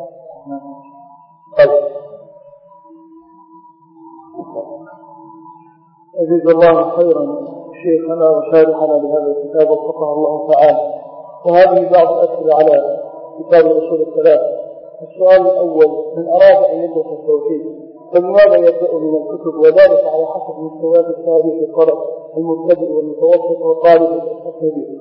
أجزا الله خيرا شيخنا وشارحنا لهذا الكتاب وفقه الله تعالى. وهذه بعض الأسئلة على كتاب الأصول الثلاثة. السؤال الأول: من أراد أن يدرس التوحيد فلماذا يبدأ من الكتب، وذلك على حسب مستويات التاريخ القرأ المبتدئ والمتوسط وطالب التقليدي؟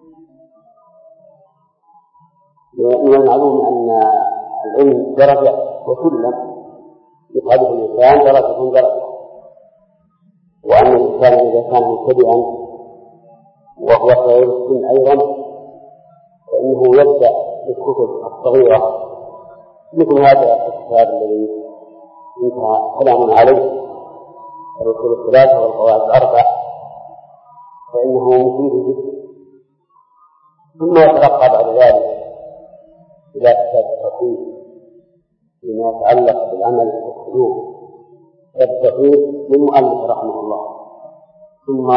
من المعلوم أن العلم درجة وسلم يقابل الإنسان درجة، وأن الإنسان إذا كان مبتدئا وهو صغير السن أيضا فإنه يبدأ بالكتب الصغيرة مثل هذا الكتاب الذي انتهى كلام عليه الأصول الثلاثة والقواعد الأربع، فإنه مفيد جدا. ثم يتلقى بعد ذلك إلى كتاب التوحيد فيما يتعلق بالعمل والسلوك التوحيد للمؤلف رحمه الله، ثم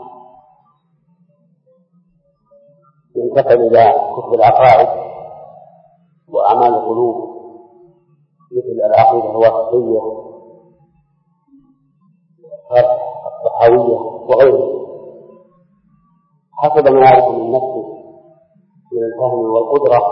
ينتقل إلى كتب العقائد وأعمال القلوب مثل العقيدة الواسطية الطحاوية وغيرها، حسب ما يعرف من نفسه من الفهم والقدرة.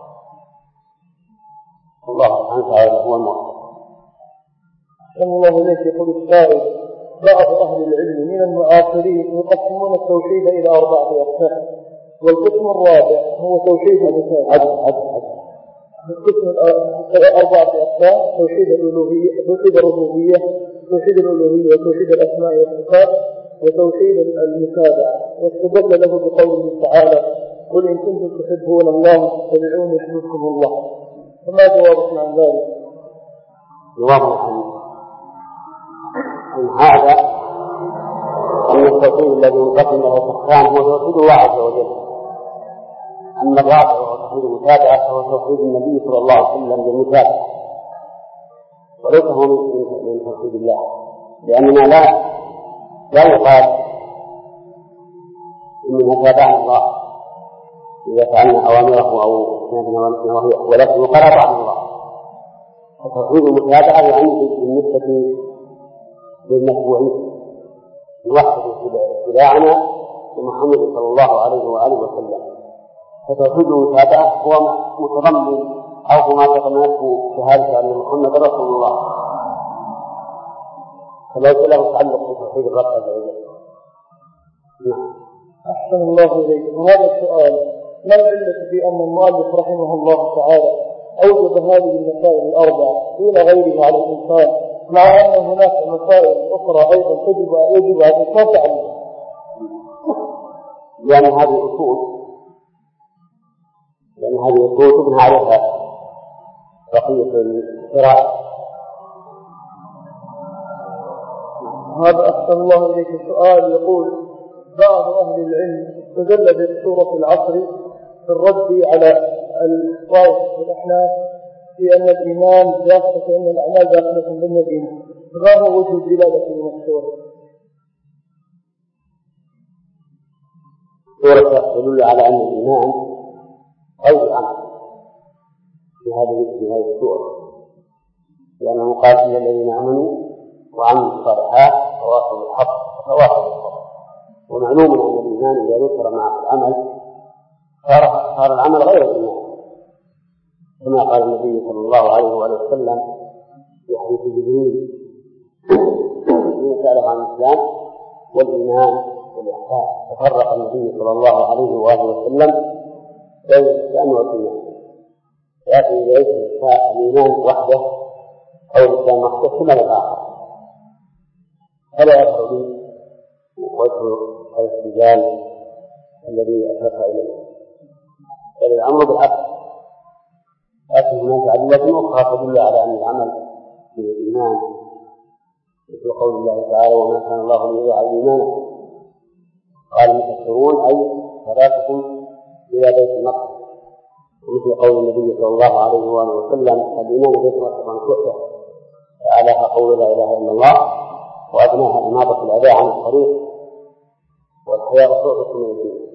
الله سبحانه وتعالى هو الموفق. أحسن الله إليك. يقول السائل: بعض أهل العلم من المعاصرين يقسمون التوحيد إلى 4 أقسام، والقسم الرابع هو توحيد القسم 4 أقسام: توحيد الألوهية، توحيد الربوبية، توحيد الألوهية، وتوحيد الأسماء والصفات، وتوحيد المتابعة. واستدل له بقوله تعالى: قل إن كنتم تحبون الله فاتبعوني يحببكم الله. فما جوابكم عن ذلك؟ جوابنا عن هذا أن التوحيد الذي ينقسم له قسمان هو توحيد الله عز وجل. أما الرابع وهو توحيد المتابعة فهو توحيد النبي صلى الله عليه وسلم بالمتابعة، وليس هو من توحيد الله، لأننا لا يقال إننا تابعنا الله إذا فعلنا أوامره أو نهيه، ولكن يقال أطعنا الله. فتوحيد المتابعة يعني بالنسبة للمتبوعين نوحد اتباعنا لمحمد صلى الله عليه وآله وسلم. فتوحيد المتابعة هو متضمن أو ما تضمنته شهادة أن محمد رسول الله، فليس له تعلق بتوحيد الرب عز وجل. أحسن الله إليك. وهذا السؤال: ما العلة في أن المؤلف رحمه الله تعالى أوجد هذه المسائل ال4 دون غيرها على الإنسان، مع أن هناك مسائل أخرى أيضا يجب على الإنسان تعلمها؟ لأن هذه الأصول تبنى عليها بقية الشرائع. هذا أحسن الله إليك. السؤال يقول: بعض أهل العلم استدل بسورة العصر في الرد على الطائفة والأحناف في أن الإيمان داخل، فإن الأعمال داخلة ضمن الإيمان. ما هو وجه الدلالة من السورة؟ سورة تدل على أن الإيمان أو العمل في هذه السورة، لأنه قال: إن الذين آمنوا وعملوا الصالحات تواصوا بالحق وتواصوا بالصبر. ومعلوم أن الإيمان إذا ذكر مع العمل صار العمل غير الإيمان، كما قال النبي صلى الله عليه وآله وسلم في حديث جبريل حين سأله عن الإسلام والإيمان والإحسان، تفرق النبي صلى الله عليه وآله وسلم بين الإسلام والإيمان. لكن إذا يجب الإيمان وحده أو الإسلام وحده ثم الآخر فلا يظهر لي وجه الاستدلال الذي أشرت إليه، بل الأمر بالعكس. لكن هناك أدلة أخرى تدل على أن العمل بالإيمان مثل قول الله تعالى وما كان الله ليضيع إيمانكم، قال المفسرون أي صلاتكم إلى بيت المقدس، ومثل قول النبي صلى الله عليه وسلم الإيمان بيت المقدس من كفر أعلاها قول لا إله إلا الله وأدناها إماطة الأذى عن الطريق والحياء صوت من الدين.